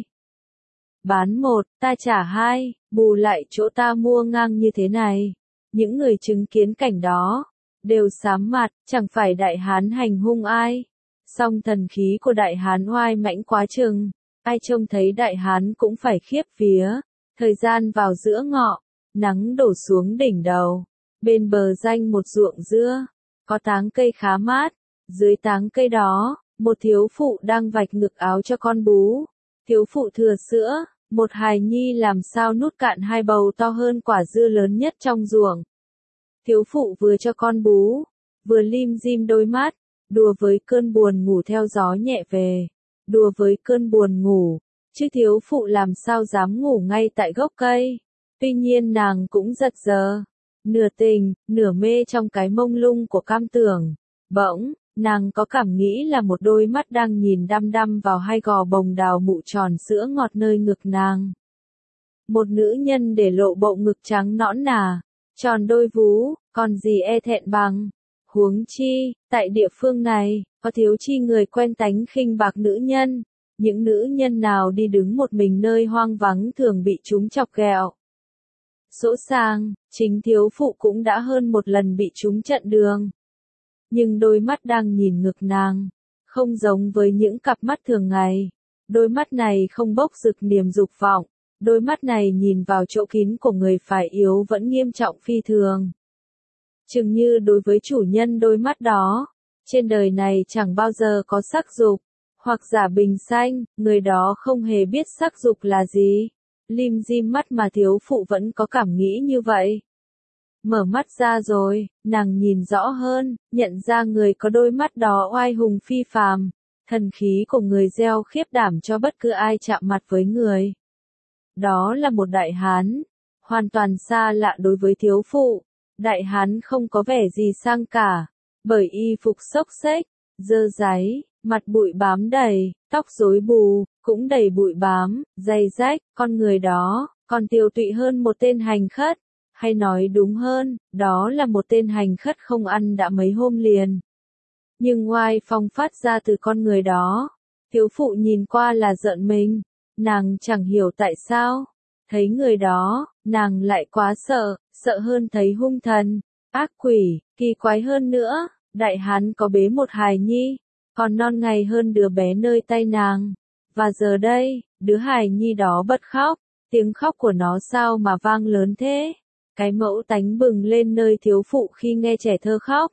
[SPEAKER 1] Bán một, ta trả hai, bù lại chỗ ta mua ngang như thế này. Những người chứng kiến cảnh đó, đều sám mặt, chẳng phải đại hán hành hung ai. Song thần khí của đại hán oai mãnh quá chừng, ai trông thấy đại hán cũng phải khiếp vía. Thời gian vào giữa ngọ, nắng đổ xuống đỉnh đầu, bên bờ ranh một ruộng dưa, có táng cây khá mát, dưới táng cây đó, một thiếu phụ đang vạch ngực áo cho con bú. Thiếu phụ thừa sữa, một hài nhi làm sao nút cạn hai bầu to hơn quả dưa lớn nhất trong ruộng. Thiếu phụ vừa cho con bú, vừa lim dim đôi mắt, đùa với cơn buồn ngủ theo gió nhẹ về, đùa với cơn buồn ngủ, chứ thiếu phụ làm sao dám ngủ ngay tại gốc cây. Tuy nhiên nàng cũng giật giờ, nửa tình, nửa mê trong cái mông lung của cam tưởng. Bỗng, nàng có cảm nghĩ là một đôi mắt đang nhìn đăm đăm vào hai gò bồng đào mụ tròn sữa ngọt nơi ngực nàng. Một nữ nhân để lộ bộ ngực trắng nõn nà, tròn đôi vú, còn gì e thẹn bằng. Huống chi, tại địa phương này, có thiếu chi người quen tánh khinh bạc nữ nhân. Những nữ nhân nào đi đứng một mình nơi hoang vắng thường bị chúng chọc ghẹo. Dỗ dàng, chính thiếu phụ cũng đã hơn một lần bị chúng chặn đường. Nhưng đôi mắt đang nhìn ngực nàng, không giống với những cặp mắt thường ngày. Đôi mắt này không bốc rực niềm dục vọng, đôi mắt này nhìn vào chỗ kín của người phải yếu vẫn nghiêm trọng phi thường. Chừng như đối với chủ nhân đôi mắt đó, trên đời này chẳng bao giờ có sắc dục, hoặc giả bình xanh, người đó không hề biết sắc dục là gì. Lim dim mắt mà thiếu phụ vẫn có cảm nghĩ như vậy. Mở mắt ra rồi, nàng nhìn rõ hơn, nhận ra người có đôi mắt đó oai hùng phi phàm, thần khí của người gieo khiếp đảm cho bất cứ ai chạm mặt với người. Đó là một đại hán, hoàn toàn xa lạ đối với thiếu phụ. Đại hán không có vẻ gì sang cả, bởi y phục xốc xếch, dơ dáy, mặt bụi bám đầy, tóc rối bù, cũng đầy bụi bám, giày rách, con người đó, còn tiều tụy hơn một tên hành khất, hay nói đúng hơn, đó là một tên hành khất không ăn đã mấy hôm liền. Nhưng oai phong phát ra từ con người đó, thiếu phụ nhìn qua là giận mình, nàng chẳng hiểu tại sao, thấy người đó, nàng lại quá sợ, sợ hơn thấy hung thần, ác quỷ, kỳ quái hơn nữa, đại hán có bế một hài nhi, còn non ngày hơn đứa bé nơi tay nàng. Và giờ đây, đứa hài nhi đó bật khóc, tiếng khóc của nó sao mà vang lớn thế? Cái mẫu tánh bừng lên nơi thiếu phụ khi nghe trẻ thơ khóc.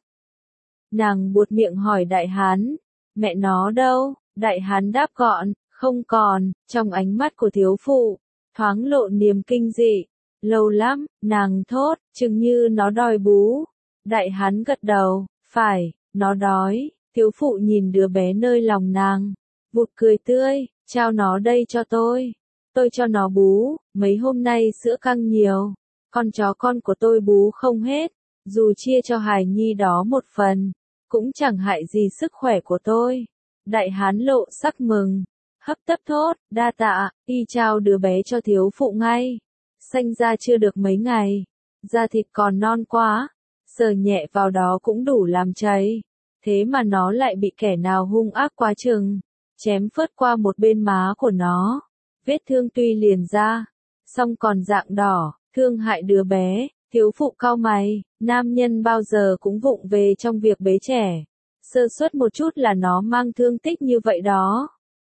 [SPEAKER 1] Nàng buột miệng hỏi đại hán, mẹ nó đâu? Đại hán đáp gọn, không còn. Trong ánh mắt của thiếu phụ, thoáng lộ niềm kinh dị. Lâu lắm, nàng thốt, chừng như nó đòi bú. Đại hán gật đầu, phải, nó đói. Thiếu phụ nhìn đứa bé nơi lòng nàng, vụt cười tươi, trao nó đây cho tôi. Tôi cho nó bú, mấy hôm nay sữa căng nhiều. Con chó con của tôi bú không hết, dù chia cho hài nhi đó một phần, cũng chẳng hại gì sức khỏe của tôi. Đại hán lộ sắc mừng, hấp tấp thốt, đa tạ, y trao đứa bé cho thiếu phụ ngay. Sanh ra chưa được mấy ngày, da thịt còn non quá, sờ nhẹ vào đó cũng đủ làm cháy. Thế mà nó lại bị kẻ nào hung ác quá chừng, chém phớt qua một bên má của nó. Vết thương tuy liền ra, song còn dạng đỏ, thương hại đứa bé. Thiếu phụ cau mày, nam nhân bao giờ cũng vụng về trong việc bế trẻ. Sơ suất một chút là nó mang thương tích như vậy đó.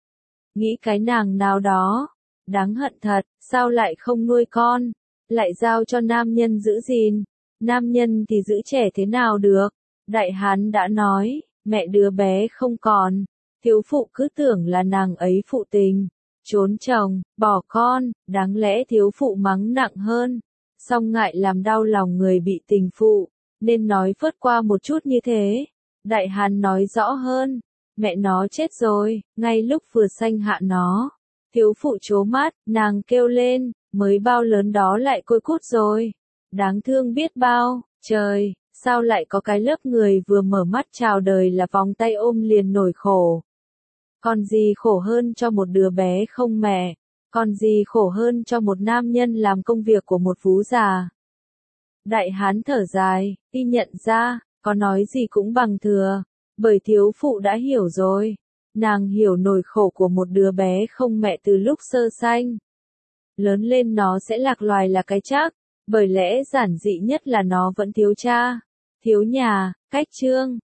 [SPEAKER 1] Nghĩ cái nàng nào đó, đáng hận thật, sao lại không nuôi con, lại giao cho nam nhân giữ gìn. Nam nhân thì giữ trẻ thế nào được? Đại hán đã nói, mẹ đứa bé không còn. Thiếu phụ cứ tưởng là nàng ấy phụ tình, trốn chồng, bỏ con, đáng lẽ thiếu phụ mắng nặng hơn. song ngại làm đau lòng người bị tình phụ, nên nói phớt qua một chút như thế. Đại hán nói rõ hơn, mẹ nó chết rồi, ngay lúc vừa sanh hạ nó. Thiếu phụ trố mắt, nàng kêu lên, mới bao lớn đó lại côi cút rồi. Đáng thương biết bao, trời, sao lại có cái lớp người vừa mở mắt chào đời là vòng tay ôm liền nổi khổ. Còn gì khổ hơn cho một đứa bé không mẹ, còn gì khổ hơn cho một nam nhân làm công việc của một vú già. Đại hán thở dài, y nhận ra, có nói gì cũng bằng thừa, bởi thiếu phụ đã hiểu rồi. Nàng hiểu nỗi khổ của một đứa bé không mẹ từ lúc sơ sanh. Lớn lên nó sẽ lạc loài là cái chắc, bởi lẽ giản dị nhất là nó vẫn thiếu cha, thiếu nhà, cách trương.